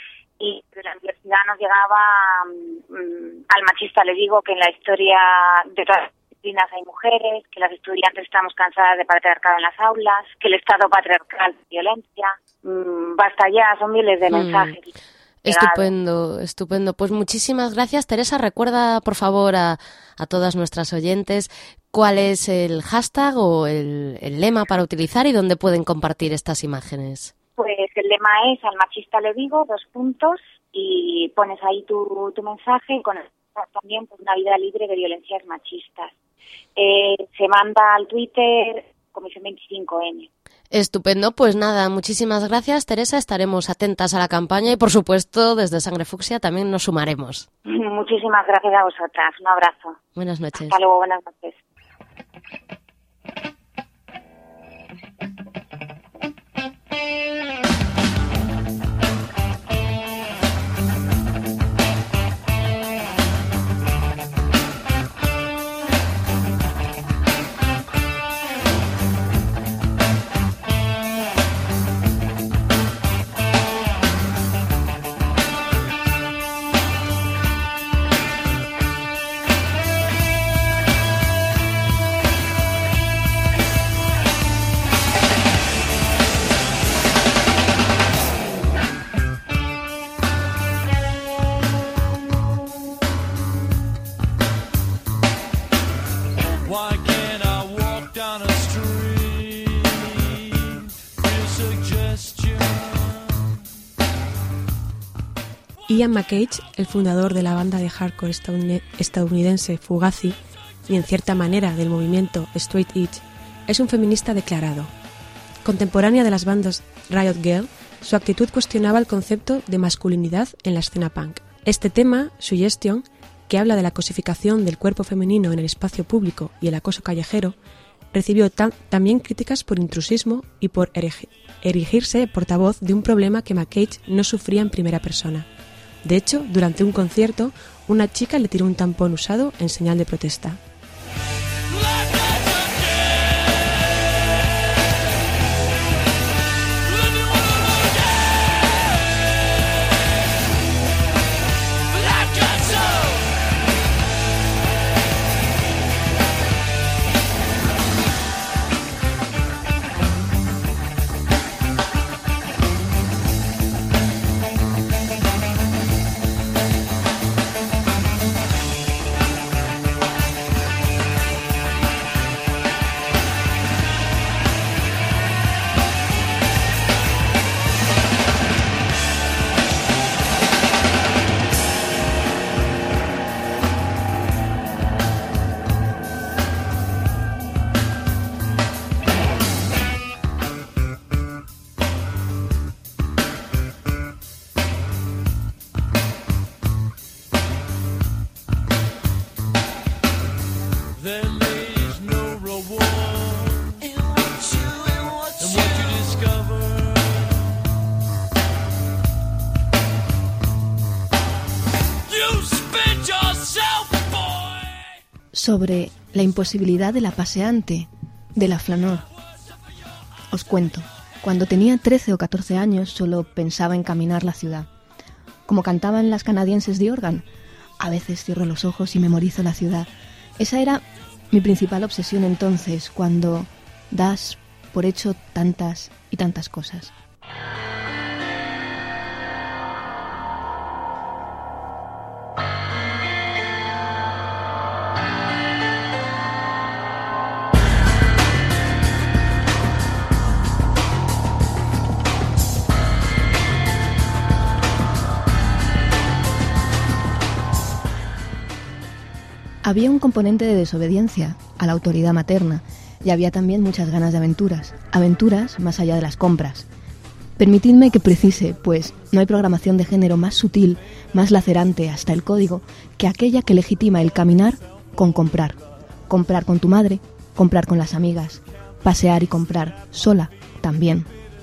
y de la universidad nos llegaba um, al machista le digo que en la historia de todas las disciplinas hay mujeres, que las estudiantes estamos cansadas de patriarcado en las aulas, que el Estado patriarcal es violencia. Um, basta ya, son miles de mensajes. Mm. Estupendo, estupendo. Pues muchísimas gracias, Teresa. Recuerda, por favor, a, a todas nuestras oyentes cuál es el hashtag o el, el lema para utilizar y dónde pueden compartir estas imágenes. Pues el lema es Al machista le digo, dos puntos, y pones ahí tu, tu mensaje con el también por una vida libre de violencias machistas. Eh, se manda al Twitter Comisión veinticinco ene. Estupendo, pues nada, muchísimas gracias, Teresa. Estaremos atentas a la campaña y, por supuesto, desde Sangre Fucsia también nos sumaremos. Muchísimas gracias a vosotras. Un abrazo. Buenas noches. Hasta luego, buenas noches. Ian MacCage, el fundador de la banda de hardcore estadounidense Fugazi y en cierta manera del movimiento Straight Edge, es un feminista declarado. Contemporánea de las bandas Riot Girl, su actitud cuestionaba el concepto de masculinidad en la escena punk. Este tema, Suggestion, que habla de la cosificación del cuerpo femenino en el espacio público y el acoso callejero, recibió tam- también críticas por intrusismo y por erigi- erigirse portavoz de un problema que MacCage no sufría en primera persona. De hecho, durante un concierto, una chica le tiró un tampón usado en señal de protesta. Sobre la imposibilidad de la paseante, de la flanor. Os cuento, cuando tenía trece o catorce años solo pensaba en caminar la ciudad. Como cantaban las canadienses de Organ, a veces cierro los ojos y memorizo la ciudad. Esa era mi principal obsesión entonces, cuando das por hecho tantas y tantas cosas. Había un componente de desobediencia a la autoridad materna y había también muchas ganas de aventuras, aventuras más allá de las compras. Permitidme que precise, pues no hay programación de género más sutil, más lacerante hasta el código, que aquella que legitima el caminar con comprar. Comprar con tu madre, comprar con las amigas, pasear y comprar sola también.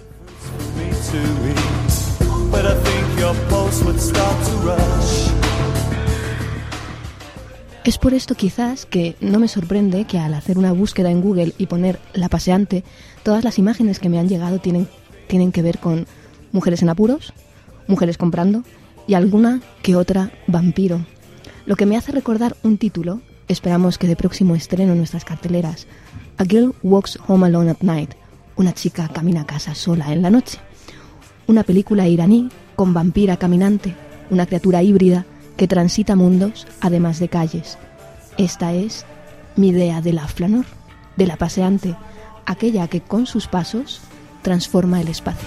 Es por esto quizás que no me sorprende que al hacer una búsqueda en Google y poner La paseante, todas las imágenes que me han llegado tienen, tienen que ver con mujeres en apuros, mujeres comprando y alguna que otra vampiro. Lo que me hace recordar un título, esperamos que de próximo estreno en nuestras carteleras, A Girl Walks Home Alone at Night, una chica camina a casa sola en la noche. Una película iraní con vampira caminante, una criatura híbrida que transita mundos además de calles. Esta es mi idea de la flanor, de la paseante, aquella que con sus pasos transforma el espacio.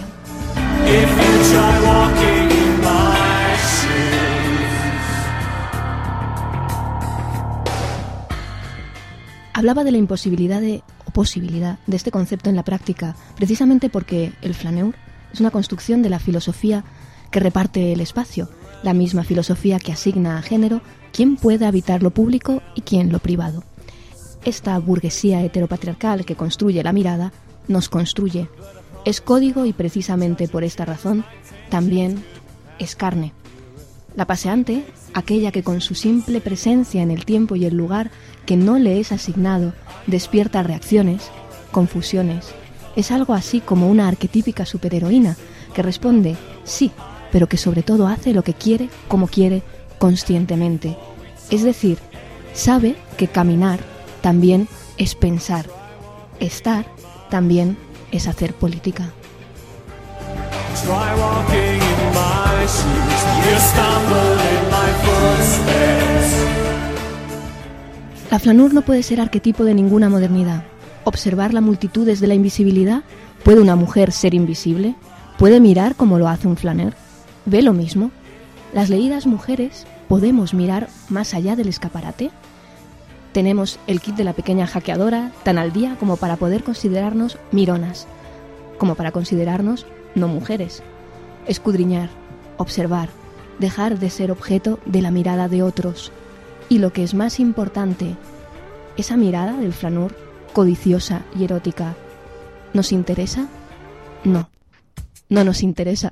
Hablaba de la imposibilidad de, o posibilidad de este concepto en la práctica, precisamente porque el flaneur es una construcción de la filosofía que reparte el espacio, la misma filosofía que asigna a género quién puede habitar lo público y quién lo privado. Esta burguesía heteropatriarcal que construye la mirada nos construye. Es código y precisamente por esta razón también es carne. La paseante, aquella que con su simple presencia en el tiempo y el lugar que no le es asignado despierta reacciones, confusiones, es algo así como una arquetípica superheroína que responde sí, pero que sobre todo hace lo que quiere, como quiere, conscientemente. Es decir, sabe que caminar también es pensar, estar también es hacer política. Try walking in my shoes, you stumble in my footsteps. La flaneur no puede ser arquetipo de ninguna modernidad. Observar la multitud desde la invisibilidad. ¿Puede una mujer ser invisible? ¿Puede mirar como lo hace un flaneur? ¿Ve lo mismo? ¿Las leídas mujeres podemos mirar más allá del escaparate? Tenemos el kit de la pequeña hackeadora tan al día como para poder considerarnos mironas, como para considerarnos no mujeres. Escudriñar, observar, dejar de ser objeto de la mirada de otros. Y lo que es más importante, esa mirada del flaneur, codiciosa y erótica, ¿nos interesa? No, no nos interesa.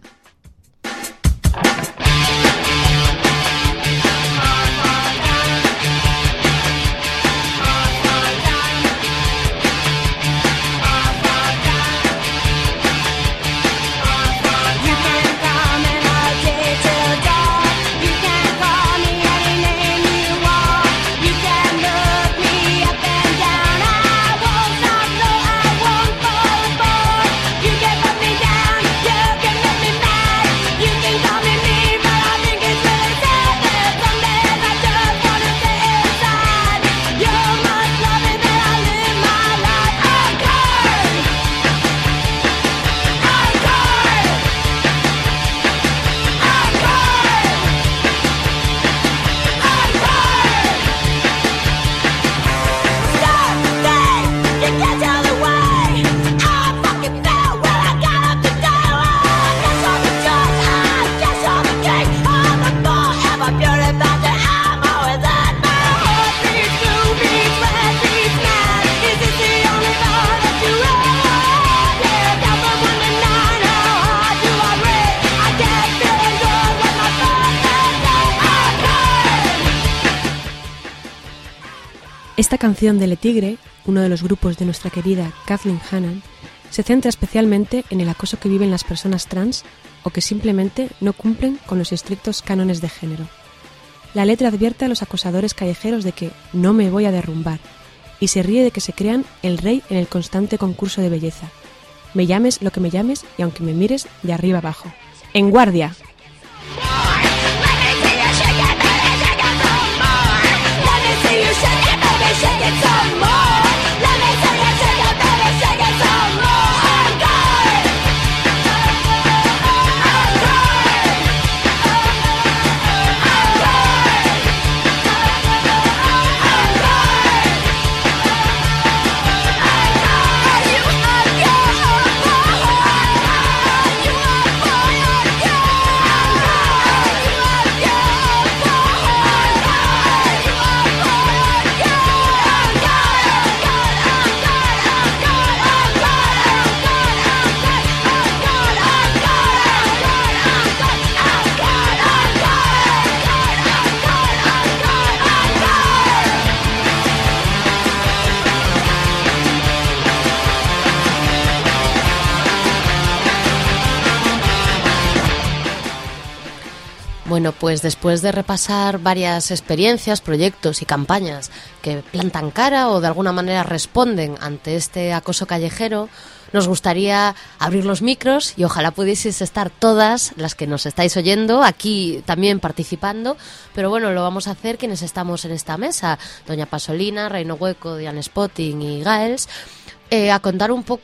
Esta canción de Le Tigre, uno de los grupos de nuestra querida Kathleen Hannan, se centra especialmente en el acoso que viven las personas trans o que simplemente no cumplen con los estrictos cánones de género. La letra advierte a los acosadores callejeros de que no me voy a derrumbar y se ríe de que se crean el rey en el constante concurso de belleza. Me llames lo que me llames y aunque me mires de arriba abajo. ¡En guardia! Bueno, pues después de repasar varias experiencias, proyectos y campañas que plantan cara o de alguna manera responden ante este acoso callejero, nos gustaría abrir los micros y ojalá pudieseis estar todas las que nos estáis oyendo aquí también participando, pero bueno, lo vamos a hacer quienes estamos en esta mesa, doña Pasolina, Reino Hueco, Diane Spotting y Gaels, eh, a contar un poco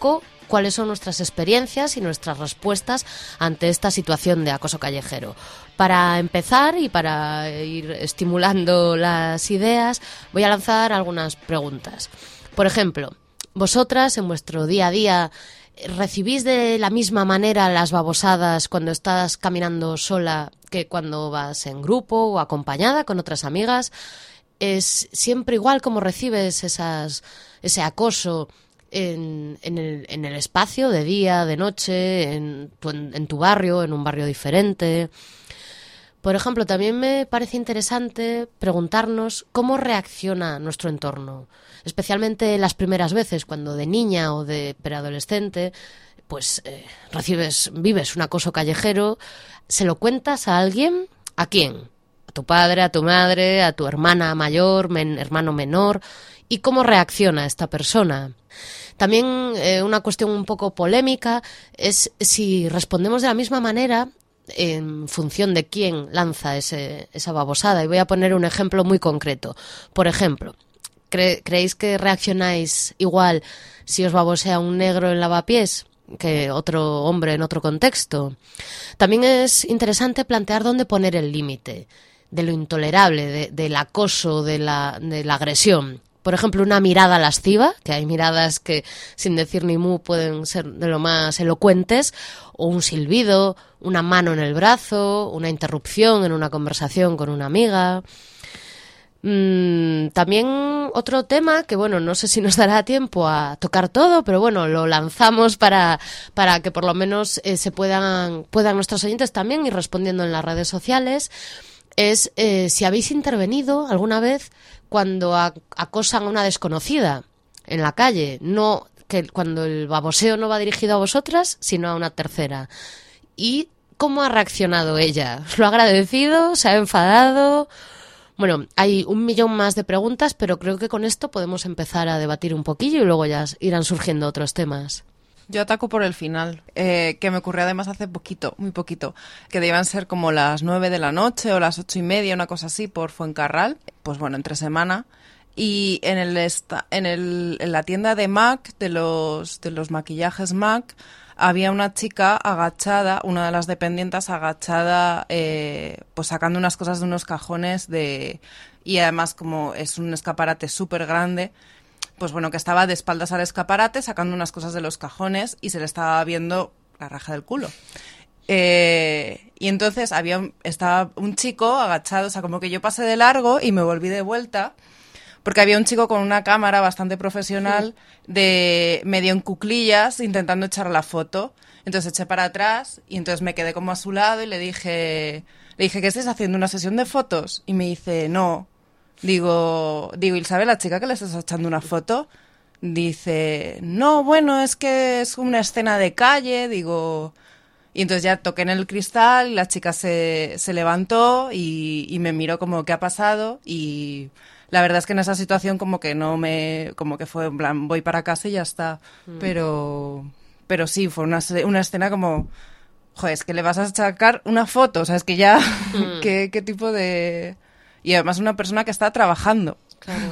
cuáles son nuestras experiencias y nuestras respuestas ante esta situación de acoso callejero. Para empezar y para ir estimulando las ideas, voy a lanzar algunas preguntas. Por ejemplo, vosotras en vuestro día a día, ¿recibís de la misma manera las babosadas cuando estás caminando sola que cuando vas en grupo o acompañada con otras amigas? ¿Es siempre igual como recibes esas, ese acoso en, en, el, en el espacio, de día, de noche, en tu, en, en tu barrio, en un barrio diferente? Por ejemplo, también me parece interesante preguntarnos cómo reacciona nuestro entorno, especialmente las primeras veces, cuando de niña o de preadolescente, pues eh, recibes, vives un acoso callejero. ¿Se lo cuentas a alguien? ¿A quién? ¿A tu padre, a tu madre, a tu hermana mayor, men, hermano menor? ¿Y cómo reacciona esta persona? También eh, una cuestión un poco polémica es si respondemos de la misma manera en función de quién lanza ese, esa babosada. Y voy a poner un ejemplo muy concreto. Por ejemplo, ¿cre- ¿creéis que reaccionáis igual si os babosea un negro en Lavapiés que otro hombre en otro contexto? También es interesante plantear dónde poner el límite de lo intolerable, de, del acoso, de la, de la agresión. Por ejemplo, una mirada lasciva, que hay miradas que sin decir ni mu pueden ser de lo más elocuentes, o un silbido, una mano en el brazo, una interrupción en una conversación con una amiga. Mm, también otro tema que, bueno, no sé si nos dará tiempo a tocar todo, pero bueno, lo lanzamos para, para que por lo menos eh, se puedan, puedan nuestros oyentes también ir respondiendo en las redes sociales. Es eh, si habéis intervenido alguna vez cuando a, acosan a una desconocida en la calle, no que cuando el baboseo no va dirigido a vosotras, sino a una tercera. ¿Y cómo ha reaccionado ella? ¿Lo ha agradecido? ¿Se ha enfadado? Bueno, hay un millón más de preguntas, pero creo que con esto podemos empezar a debatir un poquillo y luego ya irán surgiendo otros temas. Yo ataco por el final, eh, que me ocurrió además hace poquito, muy poquito, que debían ser como las nueve de la noche o las ocho y media, una cosa así, por Fuencarral, pues bueno, entre semana, y en el esta, en el en la tienda de MAC, de los de los maquillajes MAC, había una chica agachada, una de las dependientes agachada, eh, pues sacando unas cosas de unos cajones de, y además como es un escaparate súper grande, pues bueno, que estaba de espaldas al escaparate sacando unas cosas de los cajones y se le estaba viendo la raja del culo. Eh, y entonces había un, estaba un chico agachado, o sea, como que yo pasé de largo y me volví de vuelta, porque había un chico con una cámara bastante profesional, de medio en cuclillas, intentando echar la foto. Entonces eché para atrás y entonces me quedé como a su lado y le dije, le dije, ¿qué estás haciendo? ¿Una sesión de fotos? Y me dice, no. Digo, digo, ¿y sabe la chica que le estás echando una foto? Dice, no, bueno, es que es una escena de calle, digo... Y entonces ya toqué en el cristal y la chica se, se levantó y, y me miró como, ¿qué ha pasado? Y la verdad es que en esa situación como que no me... como que fue en plan, voy para casa y ya está. Mm. Pero, pero sí, fue una, una escena como... Joder, es que le vas a sacar una foto, o sea, es que ya... Mm. ¿qué, qué tipo de...? Y además una persona que está trabajando. Claro.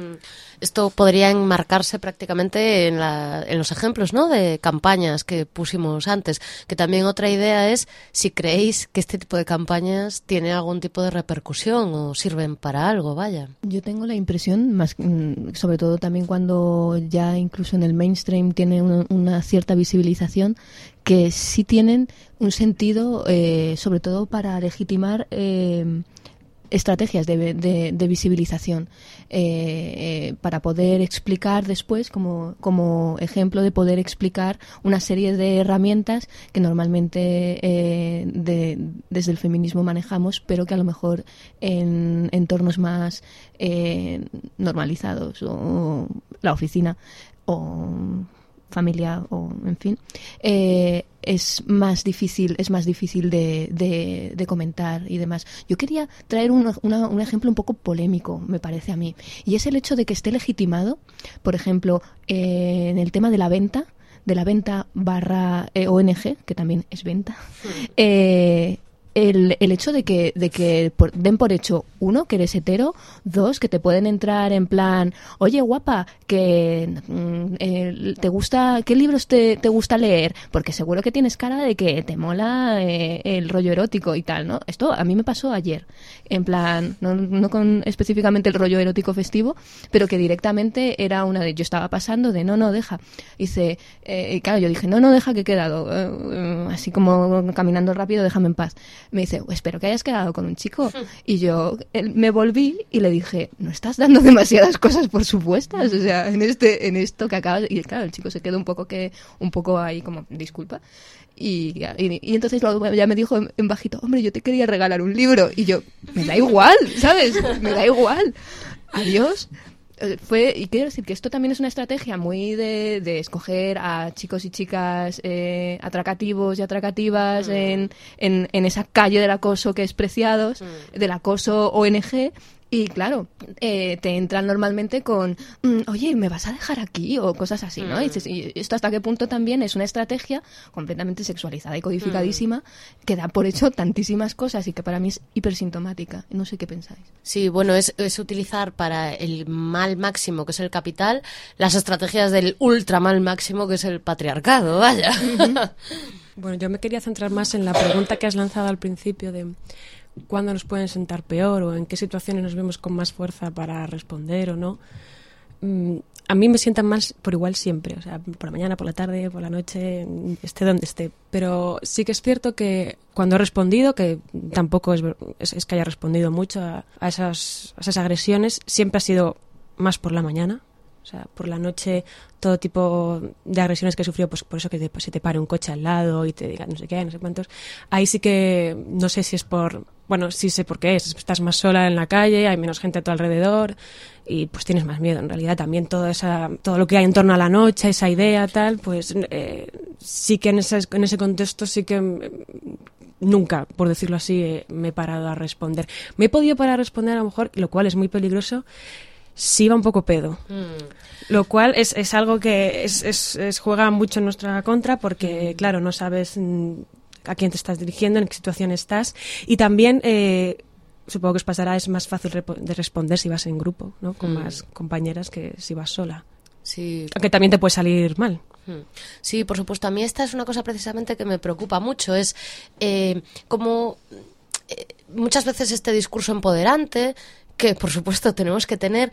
Esto podría enmarcarse prácticamente en, la, en los ejemplos, ¿no?, de campañas que pusimos antes. Que también otra idea es si creéis que este tipo de campañas tiene algún tipo de repercusión o sirven para algo, vaya. Yo tengo la impresión, más sobre todo también cuando ya incluso en el mainstream tiene una, una cierta visibilización, que sí tienen un sentido, eh, sobre todo para legitimar... Eh, estrategias de, de, de visibilización eh, eh, para poder explicar después, como, como ejemplo de poder explicar una serie de herramientas que normalmente eh, de, desde el feminismo manejamos, pero que a lo mejor en entornos más eh, normalizados, o la oficina o familia, o en fin, eh, es más difícil, es más difícil de, de, de comentar y demás. Yo quería traer un, una, un ejemplo un poco polémico, me parece a mí, y es el hecho de que esté legitimado, por ejemplo, eh, en el tema de la venta, de la venta barra eh, O N G, que también es venta, eh, el, el hecho de que, de que por, den por hecho, uno, que eres hetero, dos, que te pueden entrar en plan, oye, guapa, que mm, eh, te gusta, ¿qué libros te, te gusta leer? Porque seguro que tienes cara de que te mola eh, el rollo erótico y tal, ¿no? Esto a mí me pasó ayer, en plan, no, no con específicamente el rollo erótico festivo, pero que directamente era una de, yo estaba pasando de, no, no, deja. Dice, eh, y claro, yo dije, no, no, deja que he quedado, eh, así como caminando rápido, déjame en paz. Me dice, espero que hayas quedado con un chico. Y yo él, me volví y le dije, no estás dando demasiadas cosas por supuestas, o sea, en este en esto que acabas. Y claro, el chico se quedó un poco que un poco ahí como, disculpa. Y, y, y entonces luego ya me dijo en, en bajito, hombre, yo te quería regalar un libro. Y yo, me da igual, ¿sabes? Me da igual. Adiós. Fue, y quiero decir que esto también es una estrategia muy de, de escoger a chicos y chicas eh, atracativos y atracativas mm. en, en, en esa calle del acoso que es Preciados, mm. del acoso O N G. Y claro, eh, te entran normalmente con, mm, oye, ¿me vas a dejar aquí? O cosas así, ¿no? Mm. Y, dices, y esto hasta qué punto también es una estrategia completamente sexualizada y codificadísima mm. que da por hecho tantísimas cosas y que para mí es hipersintomática. No sé qué pensáis. Sí, bueno, es, es utilizar para el mal máximo, que es el capital, las estrategias del ultra mal máximo, que es el patriarcado, vaya. Bueno, yo me quería centrar más en la pregunta que has lanzado al principio de cuándo nos pueden sentar peor o en qué situaciones nos vemos con más fuerza para responder o no. Mm, a mí me sientan mal por igual siempre, o sea, por la mañana, por la tarde, por la noche, esté donde esté. Pero sí que es cierto que cuando he respondido, que tampoco es, es, es que haya respondido mucho a, a, esas, a esas agresiones, siempre ha sido más por la mañana. O sea, por la noche, todo tipo de agresiones que he sufrido, pues por eso que te, pues, se te pare un coche al lado y te diga no sé qué, no sé cuántos. Ahí sí que no sé si es por... Bueno, sí sé por qué es. Estás más sola en la calle, hay menos gente a tu alrededor y pues tienes más miedo. En realidad también todo, esa, todo lo que hay en torno a la noche, esa idea, tal, pues eh, sí que en ese, en ese contexto sí que... Eh, nunca, por decirlo así, eh, me he parado a responder. Me he podido parar a responder a lo mejor, lo cual es muy peligroso, si iba un poco pedo. Mm. Lo cual es, es algo que es, es, es juega mucho en nuestra contra porque, mm. claro, no sabes a quién te estás dirigiendo, en qué situación estás. Y también, eh, supongo que os pasará, es más fácil rep- de responder si vas en grupo, ¿no? Con mm. más compañeras que si vas sola. Sí. Aunque también te puede salir mal. Sí, por supuesto. A mí esta es una cosa precisamente que me preocupa mucho. Es eh, como eh, muchas veces este discurso empoderante, que por supuesto tenemos que tener,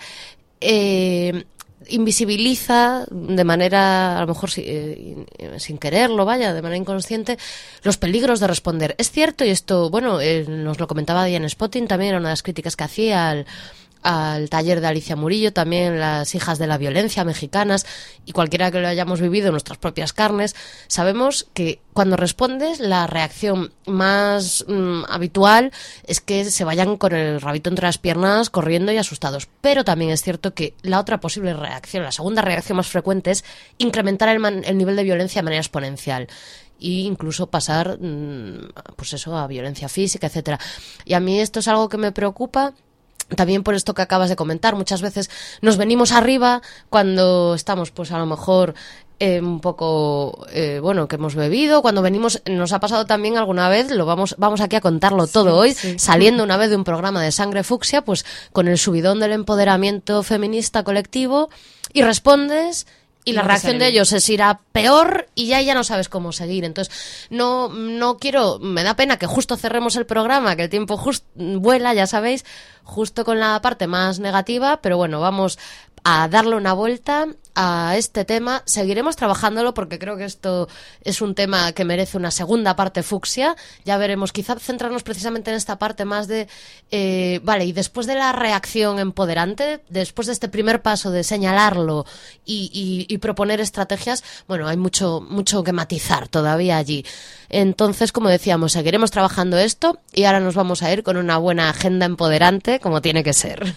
eh, invisibiliza de manera, a lo mejor si, eh, sin quererlo, vaya, de manera inconsciente, los peligros de responder. Es cierto, y esto, bueno, eh, nos lo comentaba Diane Spotting, también era una de las críticas que hacía al... al taller de Alicia Murillo, también las hijas de la violencia mexicanas, y cualquiera que lo hayamos vivido en nuestras propias carnes, sabemos que cuando respondes la reacción más mmm, habitual es que se vayan con el rabito entre las piernas corriendo y asustados. Pero también es cierto que la otra posible reacción, la segunda reacción más frecuente es incrementar el, man- el nivel de violencia de manera exponencial. E incluso pasar pues eso, a violencia física, etcétera. Y a mí esto es algo que me preocupa. También por esto que acabas de comentar, muchas veces nos venimos arriba cuando estamos, pues a lo mejor eh, un poco, eh, bueno, que hemos bebido, cuando venimos, nos ha pasado también alguna vez, lo vamos, vamos aquí a contarlo todo sí, hoy, sí. Saliendo una vez de un programa de Sangre Fucsia, pues con el subidón del empoderamiento feminista colectivo, y respondes... Y la no reacción de ellos es ir a peor y ya ya no sabes cómo seguir. Entonces, no no quiero... Me da pena que justo cerremos el programa, que el tiempo just, vuela, ya sabéis, justo con la parte más negativa. Pero bueno, vamos a darle una vuelta a este tema. Seguiremos trabajándolo porque creo que esto es un tema que merece una segunda parte fucsia. Ya veremos, quizá centrarnos precisamente en esta parte más de... Eh, vale, y después de la reacción empoderante, después de este primer paso de señalarlo y, y, y proponer estrategias, bueno, hay mucho, mucho que matizar todavía allí. Entonces, como decíamos, seguiremos trabajando esto y ahora nos vamos a ir con una buena agenda empoderante, como tiene que ser.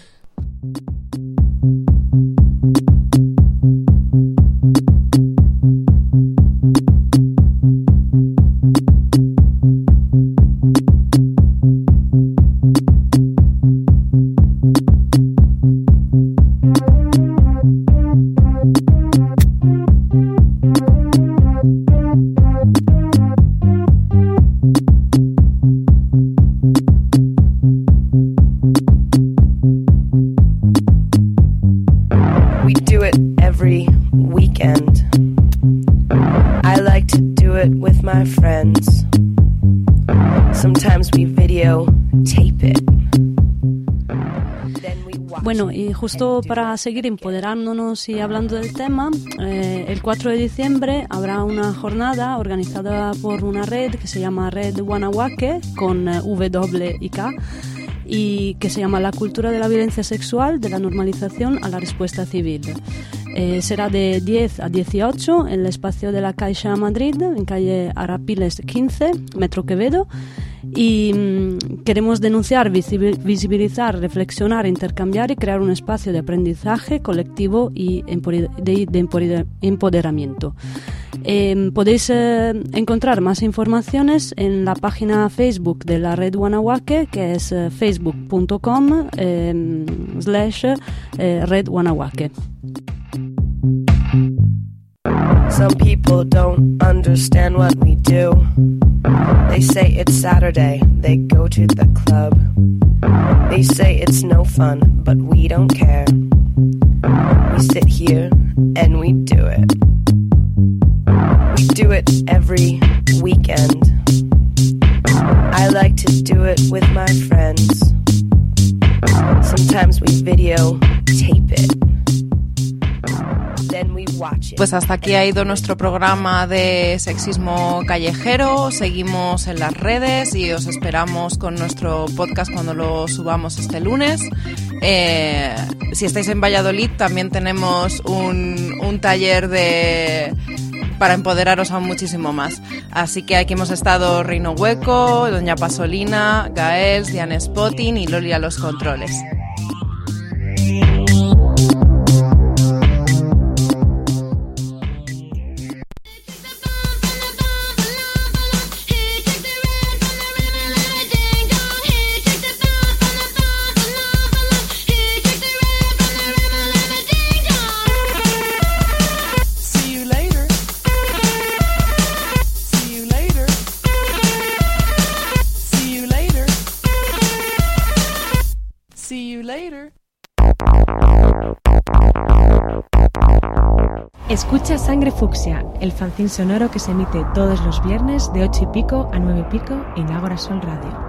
Sometimes we videotape it. Bueno, y justo para seguir empoderándonos y hablando del tema, eh, el cuatro de diciembre habrá una jornada organizada por una red que se llama Red Wanawake, con eh, W y K, y que se llama La cultura de la violencia sexual, de la normalización a la respuesta civil. Eh, será de diez a dieciocho en el espacio de la Caixa Madrid, en calle Arapiles quince, Metro Quevedo. Y mmm, queremos denunciar, visibilizar, reflexionar, intercambiar y crear un espacio de aprendizaje colectivo y de, de empoderamiento. Eh, podéis eh, encontrar más informaciones en la página Facebook de la Red Wanawake, que es eh, facebook punto com eh, slash eh, Red Wanawake. Some people don't understand what we do. They say it's Saturday, they go to the club. They say it's no fun, but we don't care. We sit here and we do it. We do it every weekend. I like to do it with my friends. Sometimes we videotape it. Pues hasta aquí ha ido nuestro programa de sexismo callejero. Seguimos en las redes y os esperamos con nuestro podcast cuando lo subamos este lunes. Eh, si estáis en Valladolid también tenemos un, un taller de para empoderaros aún muchísimo más. Así que aquí hemos estado Reino Hueco, Doña Pasolina, Gaels, Diane Spotting y Loli a los controles. Escucha Sangre Fucsia, el fanzine sonoro que se emite todos los viernes de ocho y pico a nueve y pico en Ágora Sol Radio.